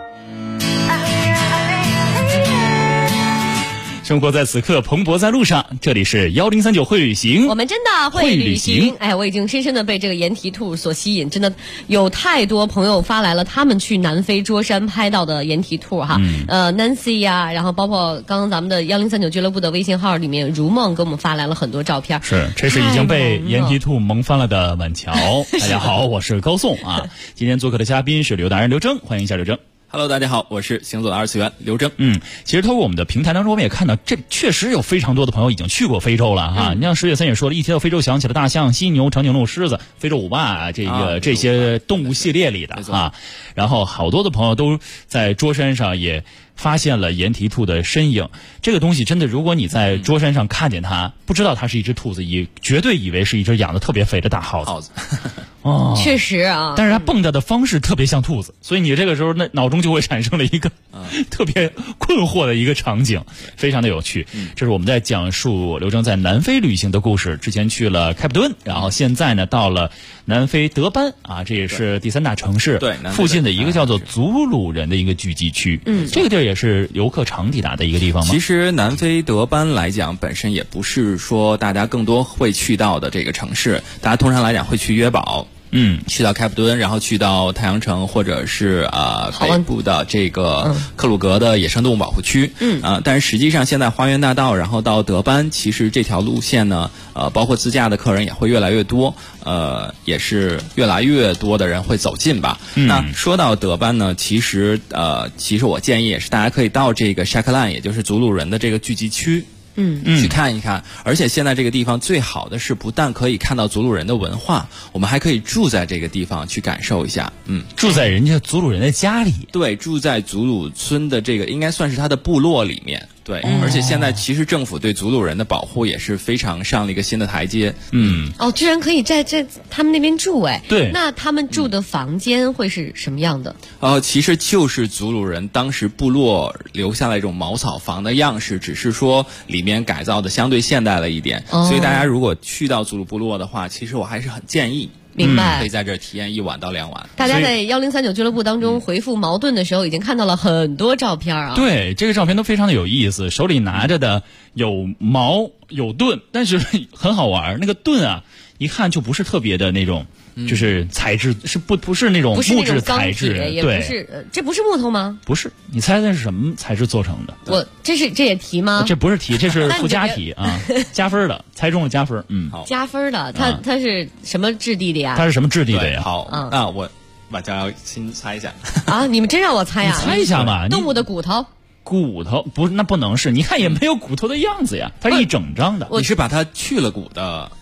生活在此刻，蓬勃在路上。这里是1039会旅行， 我们真的会旅行。哎，我已经深深的被这个盐蹄兔所吸引，真的有太多朋友发来了他们去南非桌山拍到的盐蹄兔哈。Nancy 呀，然后包括刚刚咱们的1039俱乐部的微信号里面，如梦给我们发来了很多照片。 是，这是已经被盐蹄兔萌翻了的晚桥。大家好，我是高颂啊。今天做客的嘉宾是刘达人刘铮，欢迎一下刘铮。 Hello， 大家好，我是行走的二次元刘铮。 其实透过我们的平台当中，我们也看到，这确实有非常多的朋友已经去过非洲了哈。你像10月3也说了，一提到非洲想起了大象、犀牛、长颈鹿、狮子、非洲舞霸这些动物系列里的啊。然后好多的朋友都在桌山上也发现了盐蹄兔的身影。这个东西真的，如果你在桌山上看见它，不知道它是一只兔子，绝对以为是一只养的特别肥的大耗子。哦， 确实啊， 但是它蹦跶的方式特别像兔子，所以你这个时候脑中就会产生了一个特别困惑的一个场景，非常的有趣。这是我们在讲述刘铮在南非旅行的故事。之前去了开普敦，然后现在呢到了南非德班啊，这也是第3大城市， 对， 附近的一个叫做祖鲁人的一个聚集区。这个地儿也是游客常抵达的一个地方吗？ 其实南非德班来讲，本身也不是说大家更多会去到的这个城市，大家通常来讲会去约堡。去到开普敦，然后去到太阳城，或者是北部的这个克鲁格的野生动物保护区。但是实际上现在花园大道，然后到德班，其实这条路线呢，包括自驾的客人也会越来越多，也是越来越多的人会走近吧。那说到德班呢，其实我建议也是大家可以到这个沙克兰，也就是祖鲁人的这个聚集区。去看一看，而且现在这个地方最好的是，不但可以看到祖鲁人的文化，我们还可以住在这个地方去感受一下。 住在人家祖鲁人的家里， 对，住在祖鲁村的这个应该算是他的部落里面。对，而且现在其实政府对祖鲁人的保护也是非常上了一个新的台阶。 居然可以在他们那边住哎。 对， 那他们住的房间会是什么样的？ 其实就是祖鲁人当时部落留下了一种茅草房的样式，只是说里面改造的相对现代了一点。所以大家如果去到祖鲁部落的话，其实我还是很建议。 明白， 可以在这儿体验1晚到2晚。 大家在1039俱乐部当中回复矛盾的时候，已经看到了很多照片啊。 对，这个照片都非常的有意思，手里拿着的有矛有盾，但是很好玩。那个盾啊，一看就不是特别的那种，就是材质不是那种木质材质， 也不是，这不是木头吗？ 不是，你猜猜是什么材质做成的？ 这也题吗？ 这不是题，这是附加题啊，加分的，猜中了加分。 好， 加分的，它是什么质地的呀？ 它是什么质地的呀？ 好，那我把这要先猜一下啊！你们真让我猜啊？ 你猜一下嘛？ 动物的骨头不是，那不能是，你看也没有骨头的样子呀，它是一整张的。 你是把它去了骨的。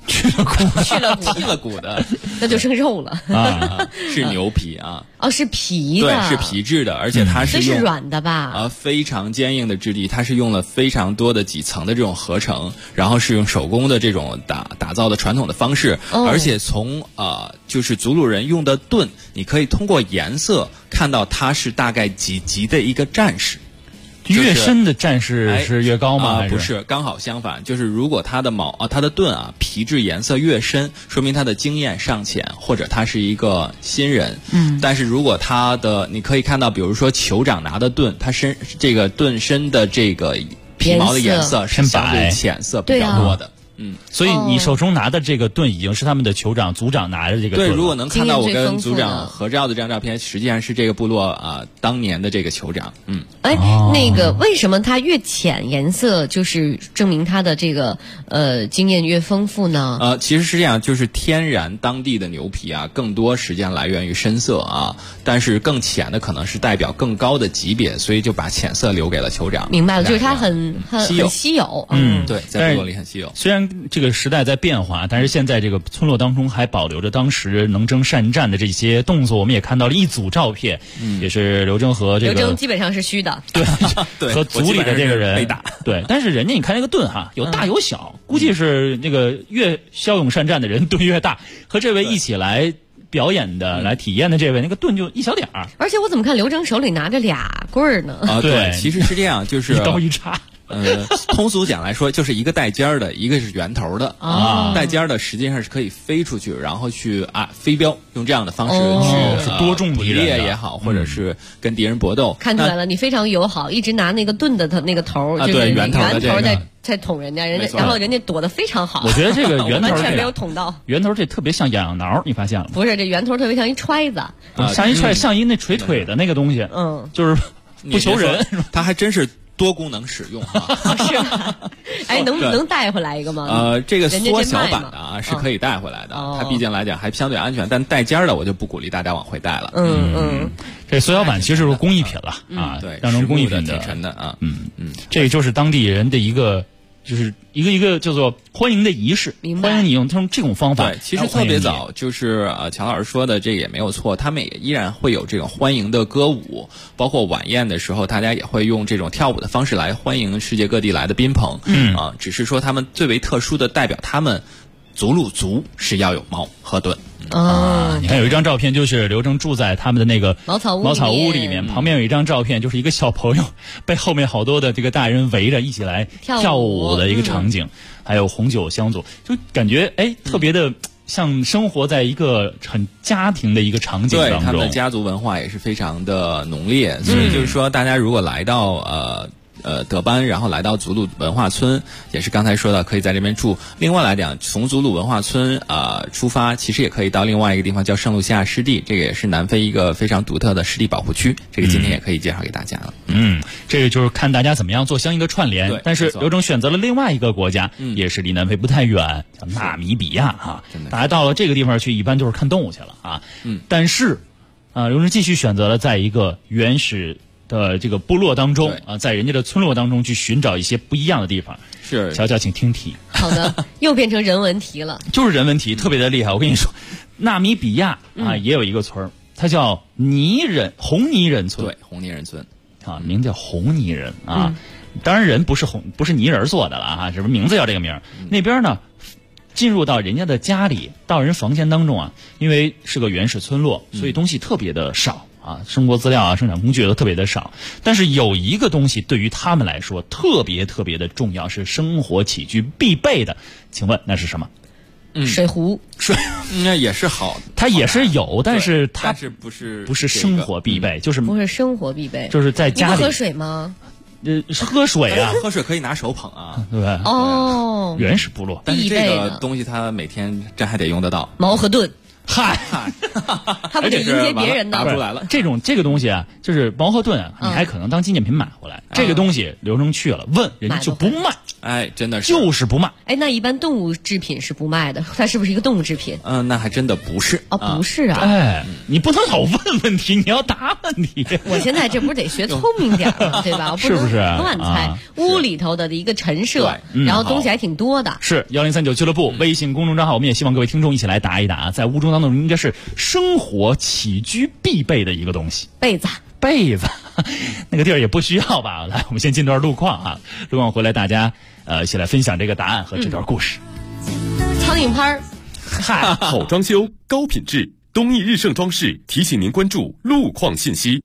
去了骨， 剔了骨的， 那就剩肉了啊，是牛皮啊。 哦，是皮的， 对，是皮质的，而且它是是软的吧？ 非常坚硬的质地，它是用了非常多的几层的这种合成，然后是用手工的这种打造的传统的方式，而且从就是祖鲁人用的盾，你可以通过颜色看到它是大概几级的一个战士。 越深的战士是越高吗？ 不是，刚好相反，就是如果他的他的盾皮质颜色越深，说明他的经验尚浅，或者他是一个新人。但是如果你可以看到，比如说酋长拿的盾，他这个盾身的这个皮毛的颜色是相对浅色比较多的。 所以你手中拿的这个盾已经是他们的酋长族长拿的这个盾。 对，如果能看到我跟族长合照的这张照片，实际上是这个部落当年的这个酋长。 那个为什么它越浅颜色，就是证明它的这个经验越丰富呢？ 其实是这样，就是天然当地的牛皮更多实际上来源于深色但是更浅的可能是代表更高的级别，所以就把浅色留给了酋长。 明白了，就是它很稀有。 对，在部落里很稀有。 虽然这个时代在变化，但是现在这个村落当中还保留着当时能征善战的这些动作。我们也看到了一组照片，也是刘征和这个刘征基本上是虚的， 对， 和组里的这个人被打， 对。但是人家你看那个盾有大有小，估计是那个越骁勇善战的人盾越大。和这位一起来表演的、来体验的这位，那个盾就一小点儿。 而且我怎么看刘征手里拿着俩棍儿呢？ 对，其实是这样，就是一刀一叉。 通俗讲来说，就是一个带尖儿的，一个是圆头的。带尖儿的实际上是可以飞出去，然后去飞镖，用这样的方式去是多重敌人也好，或者是跟敌人搏斗。 看出来了，你非常友好，一直拿那个盾的那个头，就是圆头在捅人家，然后人家躲得非常好。 我觉得这个圆头完全没有捅到。 圆头这特别像痒痒挠，你发现了吗？ 不是，这圆头特别像一揣子， 像一那捶腿的那个东西。就是不求人， 他还真是多功能使用是吗？能带回来一个吗？ 这个缩小版的是可以带回来的，它毕竟来讲还相对安全，但带尖的我就不鼓励大家往回带了。 这缩小版其实是工艺品了对， 当成工艺品挺沉的这就是当地人的一个。就是一个叫做欢迎的仪式，欢迎你用这种方法。 对，其实特别早，就是乔老师说的这个也没有错，他们也依然会有这种欢迎的歌舞，包括晚宴的时候，大家也会用这种跳舞的方式来欢迎世界各地来的宾朋。只是说他们最为特殊的代表他们祖鲁族是要有矛和盾。 你看有一张照片，就是刘征住在他们的那个茅草屋里面，旁边有一张照片，就是一个小朋友被后面好多的这个大人围着一起来跳舞的一个场景，还有红酒相助，就感觉特别的像生活在一个很家庭的一个场景当中。 对，他们的家族文化也是非常的浓烈，所以就是说大家如果来到德班，然后来到祖鲁文化村，也是刚才说的可以在这边住。另外来讲，从祖鲁文化村出发，其实也可以到另外一个地方叫圣露西亚湿地，这个也是南非一个非常独特的湿地保护区，这个今天也可以介绍给大家了。 这个就是看大家怎么样做相应的串联。但是刘征选择了另外一个国家，也是离南非不太远，叫纳米比亚大家到了这个地方去，一般就是看动物去了但是刘征继续选择了在一个原始的这个部落当中在人家的村落当中去寻找一些不一样的地方。 是， 乔乔，请听题。 好的，又变成人文题了。 就是人文题，特别的厉害。我跟你说，纳米比亚也有一个村儿，它叫红泥人村。 对，红泥人村名字叫红泥人当然人不是泥人做的了只是名字叫这个名。那边呢，进入到人家的家里，到人房间当中因为是个原始村落，所以东西特别的少生活资料生产工具都特别的少。但是有一个东西对于他们来说特别特别的重要，是生活起居必备的。请问那是什么？ 水壶。 那也是好， 它也是有，但是它不是生活必备，就是不是生活必备， 就是在家里。 你不喝水吗？ 喝水喝水可以拿手捧对吧？原始部落， 但是这个东西它每天这还得用得到。 矛和盾。 嗨， 他不得迎接别人的？ 拿出来了。 这个东西就是矛和盾你还可能当纪念品买回来。这个东西刘征去了，问人家就不卖。 哎，真的是就是不卖。 哎，那一般动物制品是不卖的，它是不是一个动物制品？ 那还真的不是哦，不是啊。 哎，你不能老问问题，你要答问题。 我现在这不是得学聪明点吗？对吧？我不能乱猜。屋里头的一个陈设，然后东西还挺多的。 是1039俱乐部微信公众账号，我们也希望各位听众一起来答一答，在屋中当中应该是生活起居必备的一个东西。 被子， 那个地儿也不需要吧？来，我们先进段路况啊，路况回来大家一起来分享这个答案和这段故事。 苍蝇拍儿， 嗨， 好装修，高品质，东义日盛装饰提醒您关注路况信息。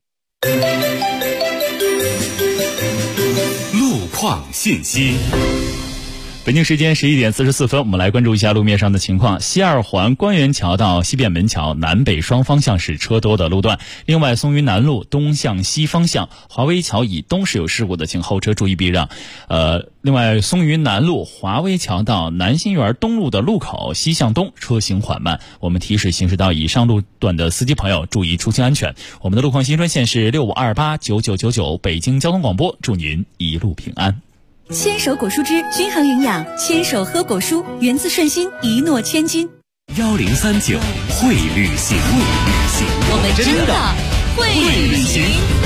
路况信息。 北京时间11点44分，我们来关注一下路面上的情况。西二环官园桥到西便门桥南北双方向是车多的路段。另外，松榆南路东向西方向华威桥以东是有事故的，请后车注意避让。另外，松榆南路华威桥到南新园东路的路口西向东车行缓慢，我们提示行驶到以上路段的司机朋友注意出行安全。我们的路况新专线是65289999，北京交通广播，祝您一路平安。 牵手果蔬汁均衡营养，牵手喝果蔬，源自顺心，一诺千金。 1039会旅行， 我们真的会旅行。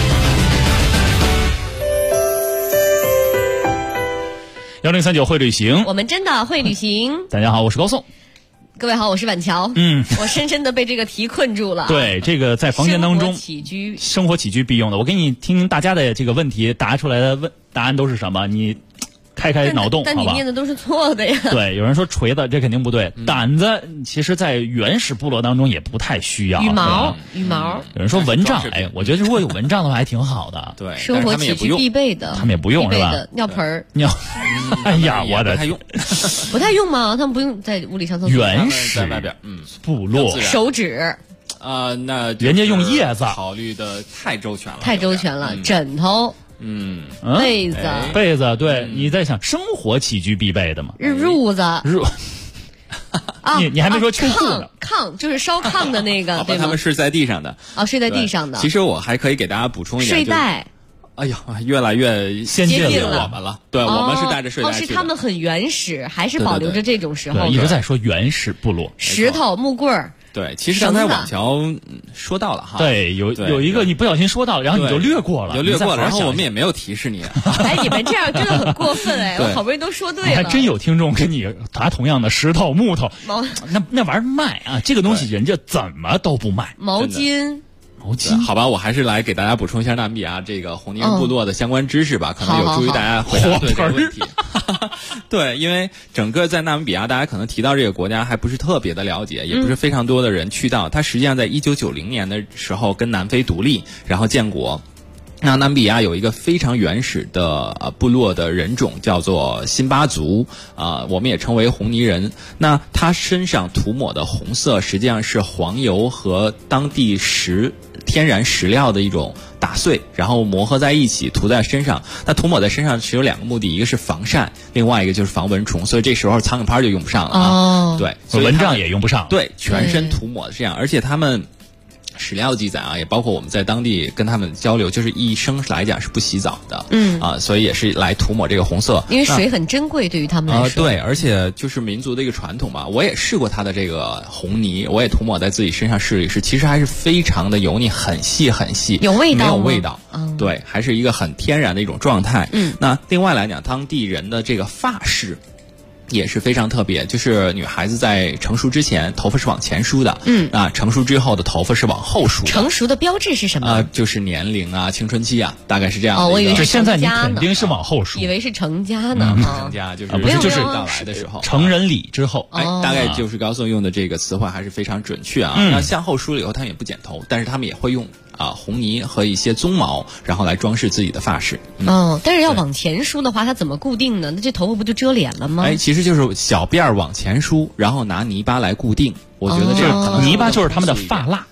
1039会旅行， 我们真的会旅行。 大家好，我是高颂。 各位好，我是晚乔。我深深的被这个题困住了。 对，这个在房间当中生活起居必用的。我给你听大家的这个问题答出来的答案都是什么？你开脑洞， 但你念的都是错的呀。 对，有人说锤子，这肯定不对。胆子其实在原始部落当中也不太需要。 羽毛。 有人说蚊帐，哎，我觉得如果有蚊帐的话还挺好的。 对， 生活起居必备的。 他们也不用是吧？ 尿盆儿。 哎呀，我的不太用吗？他们不用在屋里上厕所。 原始在外边， 部落手指。 那人家用叶子。 考虑的太周全了。 枕头。被子， 对，你在想生活起居必备的嘛？ 褥子， 你还没说秋裤呢。 炕就是烧炕的那个，对吗？ 他们是在地上的。 睡在地上的。 其实我还可以给大家补充一点， 睡袋。 哎呀，越来越先进我们了。对，我们是带着睡袋去的。 是他们很原始，还是保留着这种时候？ 一直在说原始部落。 石头、木棍儿。 对，其实刚才网桥说到了哈。 对，有一个你不小心说到，然后你就略过了， 然后我们也没有提示你。 哎，你们这样真的很过分哎！我好不容易都说对了。 还真有听众跟你答同样的石头、木头，那玩意儿卖啊，这个东西人家怎么都不卖。 毛巾。 好吧，我还是来给大家补充一下纳米比亚这个红泥人部落的相关知识吧，可能有助于大家回答对这个问题。对，因为整个在纳米比亚，大家可能提到这个国家还不是特别的了解，也不是非常多的人去到。它实际上在1990年的时候跟南非独立，然后建国。那纳米比亚有一个非常原始的部落的人种叫做辛巴族，我们也称为红泥人。那他身上涂抹的红色实际上是黄油和当地天然石料的一种打碎，然后磨合在一起涂在身上。那涂抹在身上是有两个目的，一个是防晒，另外一个就是防蚊虫。所以这时候苍蝇拍就用不上了啊。对， 蚊帐也用不上。 对，全身涂抹的这样，而且他们。史料记载啊，也包括我们在当地跟他们交流，就是一生来讲是不洗澡的，所以也是来涂抹这个红色， 因为水很珍贵，对于他们来说。 对，而且就是民族的一个传统嘛。我也试过它的这个红泥，我也涂抹在自己身上试一试，其实还是非常的油腻，很细很细， 有味道吗？ 没有味道，对，还是一个很天然的一种状态。那另外来讲，当地人的这个发饰。也是非常特别，就是女孩子在成熟之前头发是往前梳的，成熟之后的头发是往后梳的。 成熟的标志是什么？ 就是年龄啊，青春期啊，大概是这样的。 我以为是现在你肯定是往后梳， 以为是成家呢。 成家就是不是就是到来的时候， 成人礼之后， 大概就是高颂用的这个词汇还是非常准确啊。那向后梳了以后，他们也不剪头，但是他们也会用红泥和一些鬃毛，然后来装饰自己的发饰。 但是要往前梳的话，它怎么固定呢？那这头发不就遮脸了吗？ 其实就是小辫儿往前梳，然后拿泥巴来固定。我觉得这个可能泥巴就是他们的发蜡啊。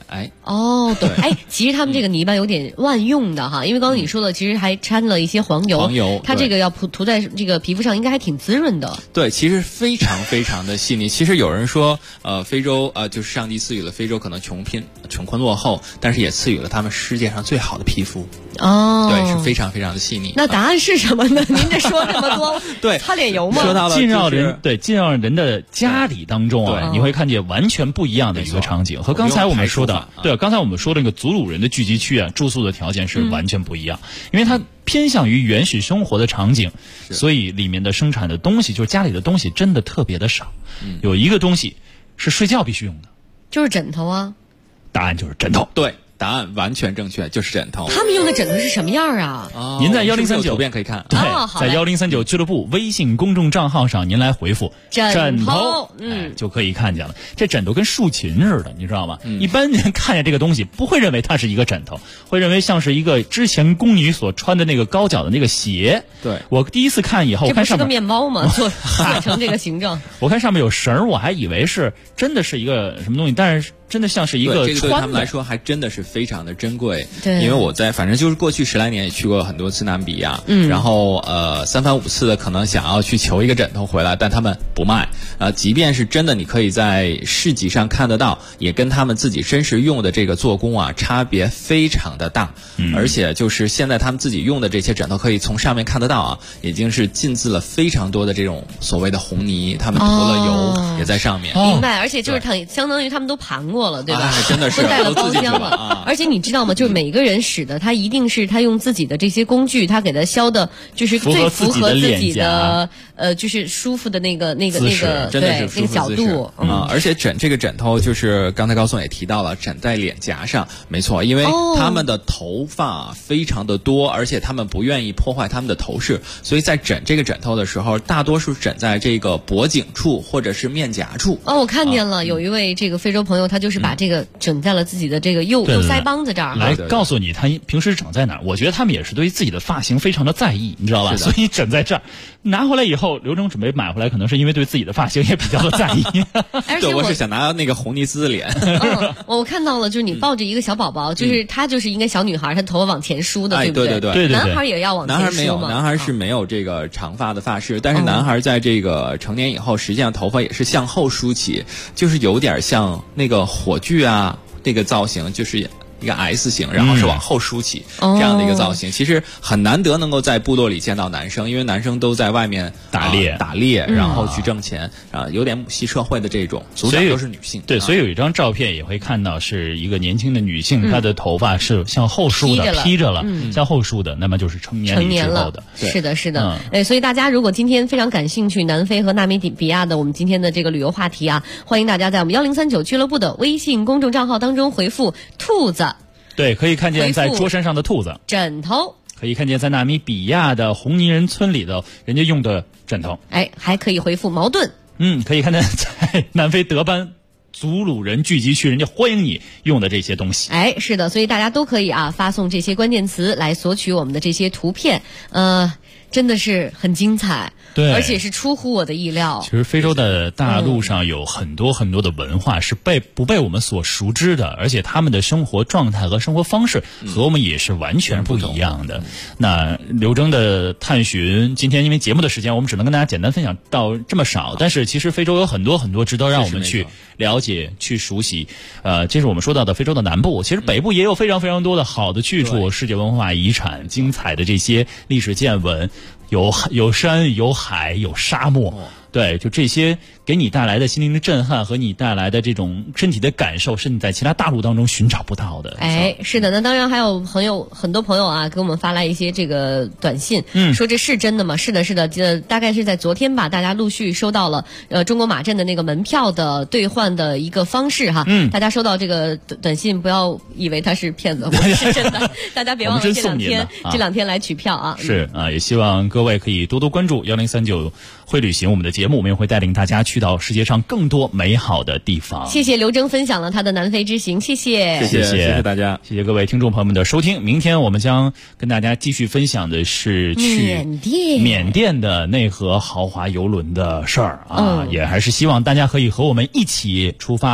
对，其实他们这个泥巴有点万用的哈，因为刚刚你说了，其实还掺了一些黄油，它这个要涂在这个皮肤上，应该还挺滋润的。 对，其实非常非常的细腻。其实有人说，非洲就是上帝赐予了非洲可能穷困落后，但是也赐予了他们世界上最好的皮肤。对，是非常非常的细腻。 那答案是什么呢？您这说这么多， 对， 擦脸油吗？ 说到了进到人的家里当中啊，你会看见完全不一样的一个场景，和刚才我们说的，刚才我们说的那个祖鲁人的聚集区啊，住宿的条件是完全不一样，因为它偏向于原始生活的场景，所以里面的生产的东西，就是家里的东西真的特别的少。有一个东西是睡觉必须用的， 就是枕头啊。 答案就是枕头。 对，答案完全正确，就是枕头。 他们用的枕头是什么样啊？ 您在1039 图片可以看。 对，在1039俱乐部微信公众账号上，您来回复枕头，就可以看见了。这枕头跟竖琴似的，你知道吗？一般人看见这个东西，不会认为它是一个枕头，会认为像是一个之前宫女所穿的那个高脚的那个鞋。 对， 我第一次看以后， 这不是个面包吗？做成这个形状。 我看上面有绳，我还以为是真的是一个什么东西，但是真的像是一个穿的。 这个对他们来说还真的是非常的珍贵。 对， 因为反正就是过去10来年也去过很多次南比亚，然后3番5次的可能想要去求一个枕头回来，但他们不卖。即便是真的，你可以在市集上看得到，也跟他们自己真实用的这个做工啊差别非常的大。而且就是现在他们自己用的这些枕头，可以从上面看得到啊，已经是浸渍了非常多的这种所谓的红泥，他们涂了油也在上面。 明白，而且就是相当于他们都盘过了，对吧？ 真的是带了包浆了。而且你知道吗？就是每个人使的，他一定是他用自己的这些工具，他给他削的，就是最符合自己的就是舒服的那个真的是那个角度而且这个枕头就是刚才高颂也提到了，枕在脸颊上，没错，因为他们的头发非常的多，而且他们不愿意破坏他们的头饰，所以在枕这个枕头的时候，大多数枕在这个脖颈处或者是面颊处。 我看见了，有一位这个非洲朋友，他就是把这个枕在了自己的这个右腮帮子这儿。 来告诉你，他平时枕在哪儿？我觉得他们也是对于自己的发型非常的在意，你知道吧？所以枕在这儿，拿回来以后，刘征准备买回来，可能是因为对自己的发型也比较的在意。 对，我是想拿那个红泥丝的脸。 我看到了，就是你抱着一个小宝宝，就是她就是应该小女孩，她头发往前梳的，对不对？ 对。 男孩也要往前梳吗？ 男孩没有，男孩是没有这个长发的发饰，但是男孩在这个成年以后，实际上头发也是向后梳起，就是有点像那个火炬啊，那个造型就是一个 S 型，然后是往后梳起这样的一个造型。其实很难得能够在部落里见到男生，因为男生都在外面打猎，然后去挣钱有点母系社会的这种，组长都是女性。 对，所以有一张照片也会看到是一个年轻的女性，她的头发是向后梳的，披着了，向后梳的，那么就是成年之后的。 是的，是的。所以大家如果今天非常感兴趣南非和纳米比亚的我们今天的这个旅游话题啊，欢迎大家在我们1039俱乐部的微信公众账号当中回复兔子。 对，可以看见在桌山上的兔子， 枕头， 可以看见在纳米比亚的红泥人村里的人家用的枕头， 还可以回复矛盾， 可以看见在南非德班祖鲁人聚集区人家欢迎你用的这些东西。 是的，所以大家都可以发送这些关键词来索取我们的这些图片，真的是很精彩。 对， 而且是出乎我的意料。 其实非洲的大陆上有很多很多的文化是不被我们所熟知的，而且他们的生活状态和生活方式和我们也是完全不一样的。那刘征的探寻，今天因为节目的时间，我们只能跟大家简单分享到这么少。但是其实非洲有很多很多值得让我们去了解、去熟悉。这是我们说到的非洲的南部，其实北部也有非常非常多的好的去处，世界文化遗产、精彩的这些历史见闻。有山有海有沙漠，对，就这些给你带来的心灵的震撼和你带来的这种身体的感受，是你在其他大陆当中寻找不到的。 是的，那当然还有很多朋友给我们发来一些这个短信，说这是真的吗？是的，是的，大概是在昨天吧，大家陆续收到了中国马镇的那个门票的兑换的一个方式哈。大家收到这个短信不要以为它是骗子，是真的，大家别忘了这两天来取票啊。 是也希望各位可以多多关注1039会旅行我们的节目，我们也会带领大家去到世界上更多美好的地方。 谢谢刘征分享了他的南非之行，谢谢大家， 谢谢各位听众朋友们的收听。明天我们将跟大家继续分享的是去缅甸的内河豪华游轮的事儿也还是希望大家可以和我们一起出发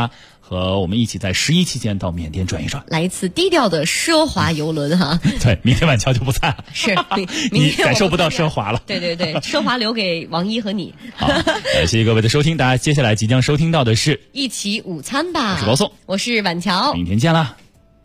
和我们一起在11期间到缅甸转一转， 来一次低调的奢华游轮哈。 对，明天晚桥就不在了， 是， 你感受不到奢华了。 对对对，奢华留给王一和你。 好，谢谢各位的收听，大家接下来即将收听到的是一起午餐吧。 我是高颂， 我是晚桥， 明天见啦。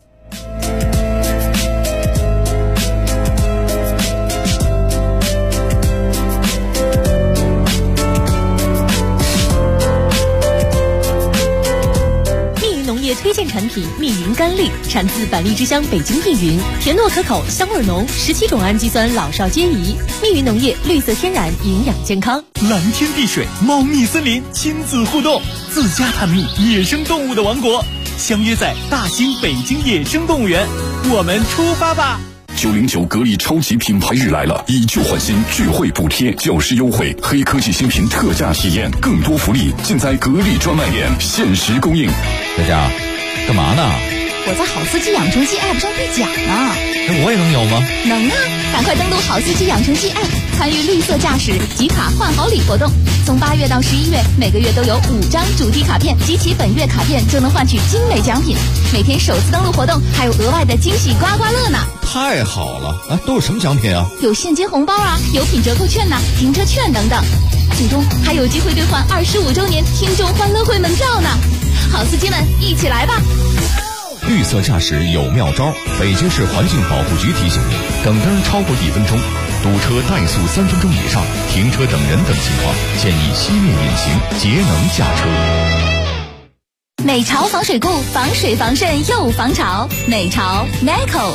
推荐产品蜜云甘栗，产自百利之乡北京密云，甜糯可口，香味浓，17种氨基酸老少皆宜。密云农业，绿色天然，营养健康。 蓝天碧水，猫蜜森林，亲子互动，自家探秘野生动物的王国，相约在大兴北京野生动物园，我们出发吧 ！909格力超级品牌日来了，以旧换新，聚会补贴，教师优惠，黑科技新品特价体验，更多福利尽在格力专卖店，限时供应。 佳佳，干嘛呢？ 我在好司机养成记 App 上兑奖呢。 那我也能有吗？ 能啊！赶快登录好司机养成记 App， 参与绿色驾驶集卡换好礼活动。从8月到11月，每个月都有5张主题卡片，集齐本月卡片就能换取精美奖品。每天首次登录活动还有额外的惊喜刮刮乐呢！ 太好了！都有什么奖品啊？ 有现金红包啊，有品折扣券呐，停车券等等。最终还有机会兑换25周年听众欢乐会门票呢！好司机们，一起来吧！ 绿色驾驶有妙招，北京市环境保护局提醒您：等灯超过1分钟，堵车怠速3分钟以上，停车等人等情况，建议熄灭引擎，节能驾车。 美潮防水固，防水防渗又防潮。美潮 Neco。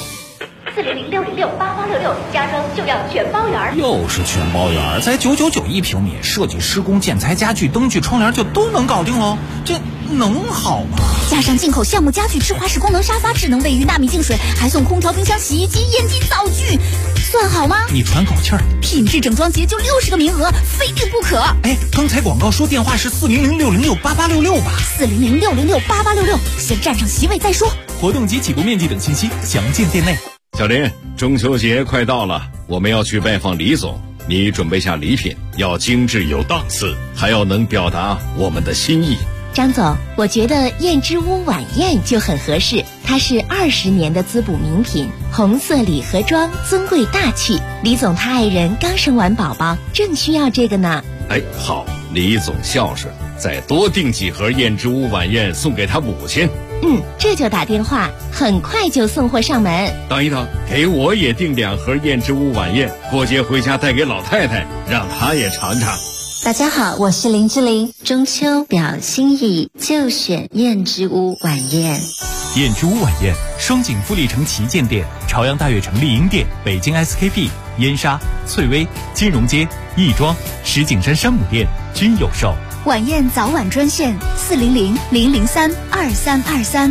400-606-8866，家装就要全包圆。 又是全包圆，才999一平米，设计、施工、建材、家具、灯具、窗帘就都能搞定喽，这能好吗？ 加上进口橡木家具、智华式功能沙发、智能卫浴、纳米净水，还送空调、冰箱、洗衣机、烟机、灶具，算好吗？ 你喘口气儿， 品质整装节就60个名额，非订不可。 哎，刚才广告说电话是400-606-8866吧 ？400-606-8866，先占上席位再说。 活动及起步面积等信息详见店内。 小林，中秋节快到了，我们要去拜访李总，你准备下礼品，要精致有档次，还要能表达我们的心意。 张总，我觉得燕之屋晚宴就很合适，它是20年的滋补名品，红色礼盒装，尊贵大气。李总他爱人刚生完宝宝，正需要这个呢。 哎，好，李总孝顺，再多订几盒燕之屋晚宴送给他母亲。 这就打电话，很快就送货上门。 等一等，给我也订2盒燕之屋晚宴，过节回家带给老太太，让她也尝尝。 大家好，我是林志玲。中秋表心意，就选燕之屋晚宴。 燕之屋晚宴，双井富力城旗舰店、朝阳大悦城丽婴店、北京 SKP、燕莎、翠微、金融街、亦庄、石景山山姆店均有售。 晚宴早晚专线400-003-2323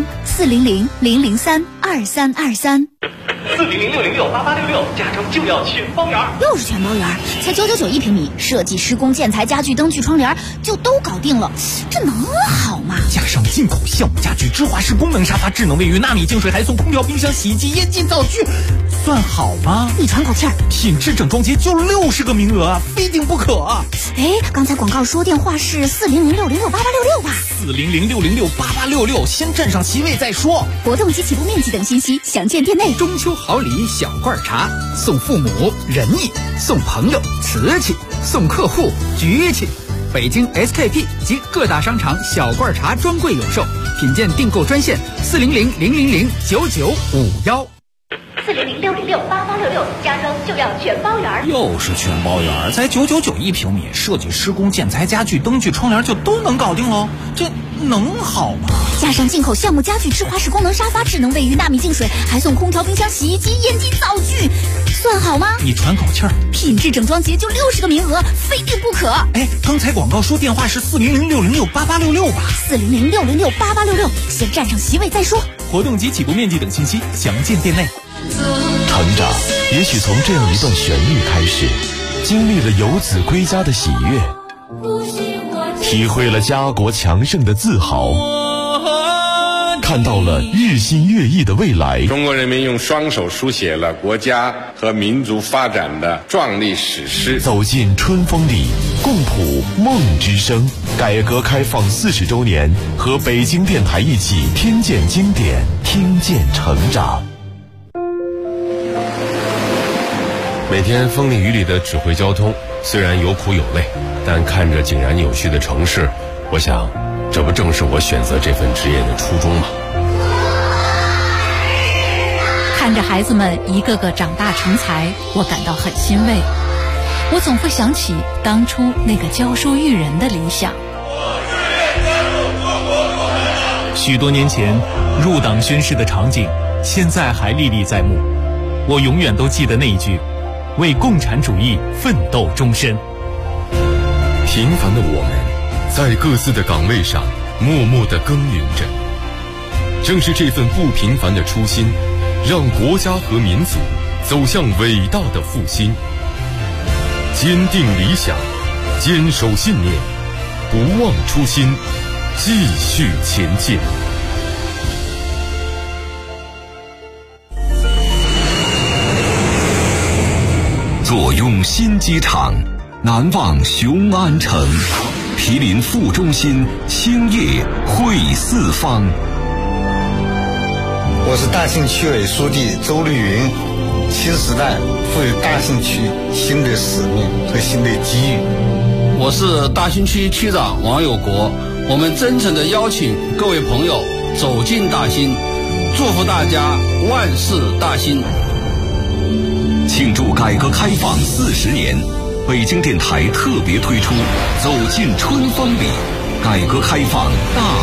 400-003-2323。 400-606-8866，家装就要全包圆。 又是全包圆，才999一平米，设计、施工、建材、家具、灯具、窗帘就都搞定了，这能好吗？ 加上进口橡木家具、芝华士功能沙发、智能卫浴、纳米净水，还送空调、冰箱、洗衣机、烟机、灶具，算好吗？ 你喘口气儿， 品质整装节就60个名额，非订不可。 哎，刚才广告说电话是400-606-8866吧 ？400-606-8866，先占上席位再说。 活动及起步面积等信息详见店内。 中秋好礼小罐茶，送父母仁义，送朋友瓷器，送客户局气。北京 SKP 及各大商场小罐茶专柜有售，品鉴订购专线400-000-9951。 400-606-8866，家装就要全包圆。 又是全包圆，才999一平米，设计、施工、建材、家具、灯具、窗帘就都能搞定喽，这能好吗？ 加上进口橡木家具、智华式功能沙发、智能卫浴、纳米净水，还送空调、冰箱、洗衣机、烟机、灶具，算好吗？ 你喘口气儿， 品质整装节就60个名额，非订不可。 哎，刚才广告说电话是400-606-8866吧 ？400-606-8866，先占上席位再说。 活动及起步面积等信息详见店内。 成长也许从这样一段旋律开始，经历了游子归家的喜悦，体会了家国强盛的自豪，看看到了日新月异的未来。 中国人民用双手书写了国家和民族发展的壮丽史诗。 走进春风里，共谱梦之声。改革开放40周年，和北京电台一起听见经典，听见成长。 每天风里雨里的指挥交通，虽然有苦有累，但看着井然有序的城市，我想，这不正是我选择这份职业的初衷吗？ 看着孩子们一个个长大成才，我感到很欣慰。我总会想起当初那个教书育人的理想。 许多年前入党宣誓的场景，现在还历历在目。我永远都记得那一句：为共产主义奋斗终身。 平凡的我们，在各自的岗位上默默地耕耘着。正是这份不平凡的初心，让国家和民族走向伟大的复兴。坚定理想，坚守信念，不忘初心，继续前进。 坐拥新机场，难忘雄安城。毗邻副中心，兴业汇四方。 我是大兴区委书记周绿云。新时代赋予大兴区新的使命和新的机遇。 我是大兴区区长王有国。我们真诚地邀请各位朋友走进大兴，祝福大家万事大兴。 庆祝改革开放40年，北京电台特别推出《走进春风里》改革开放大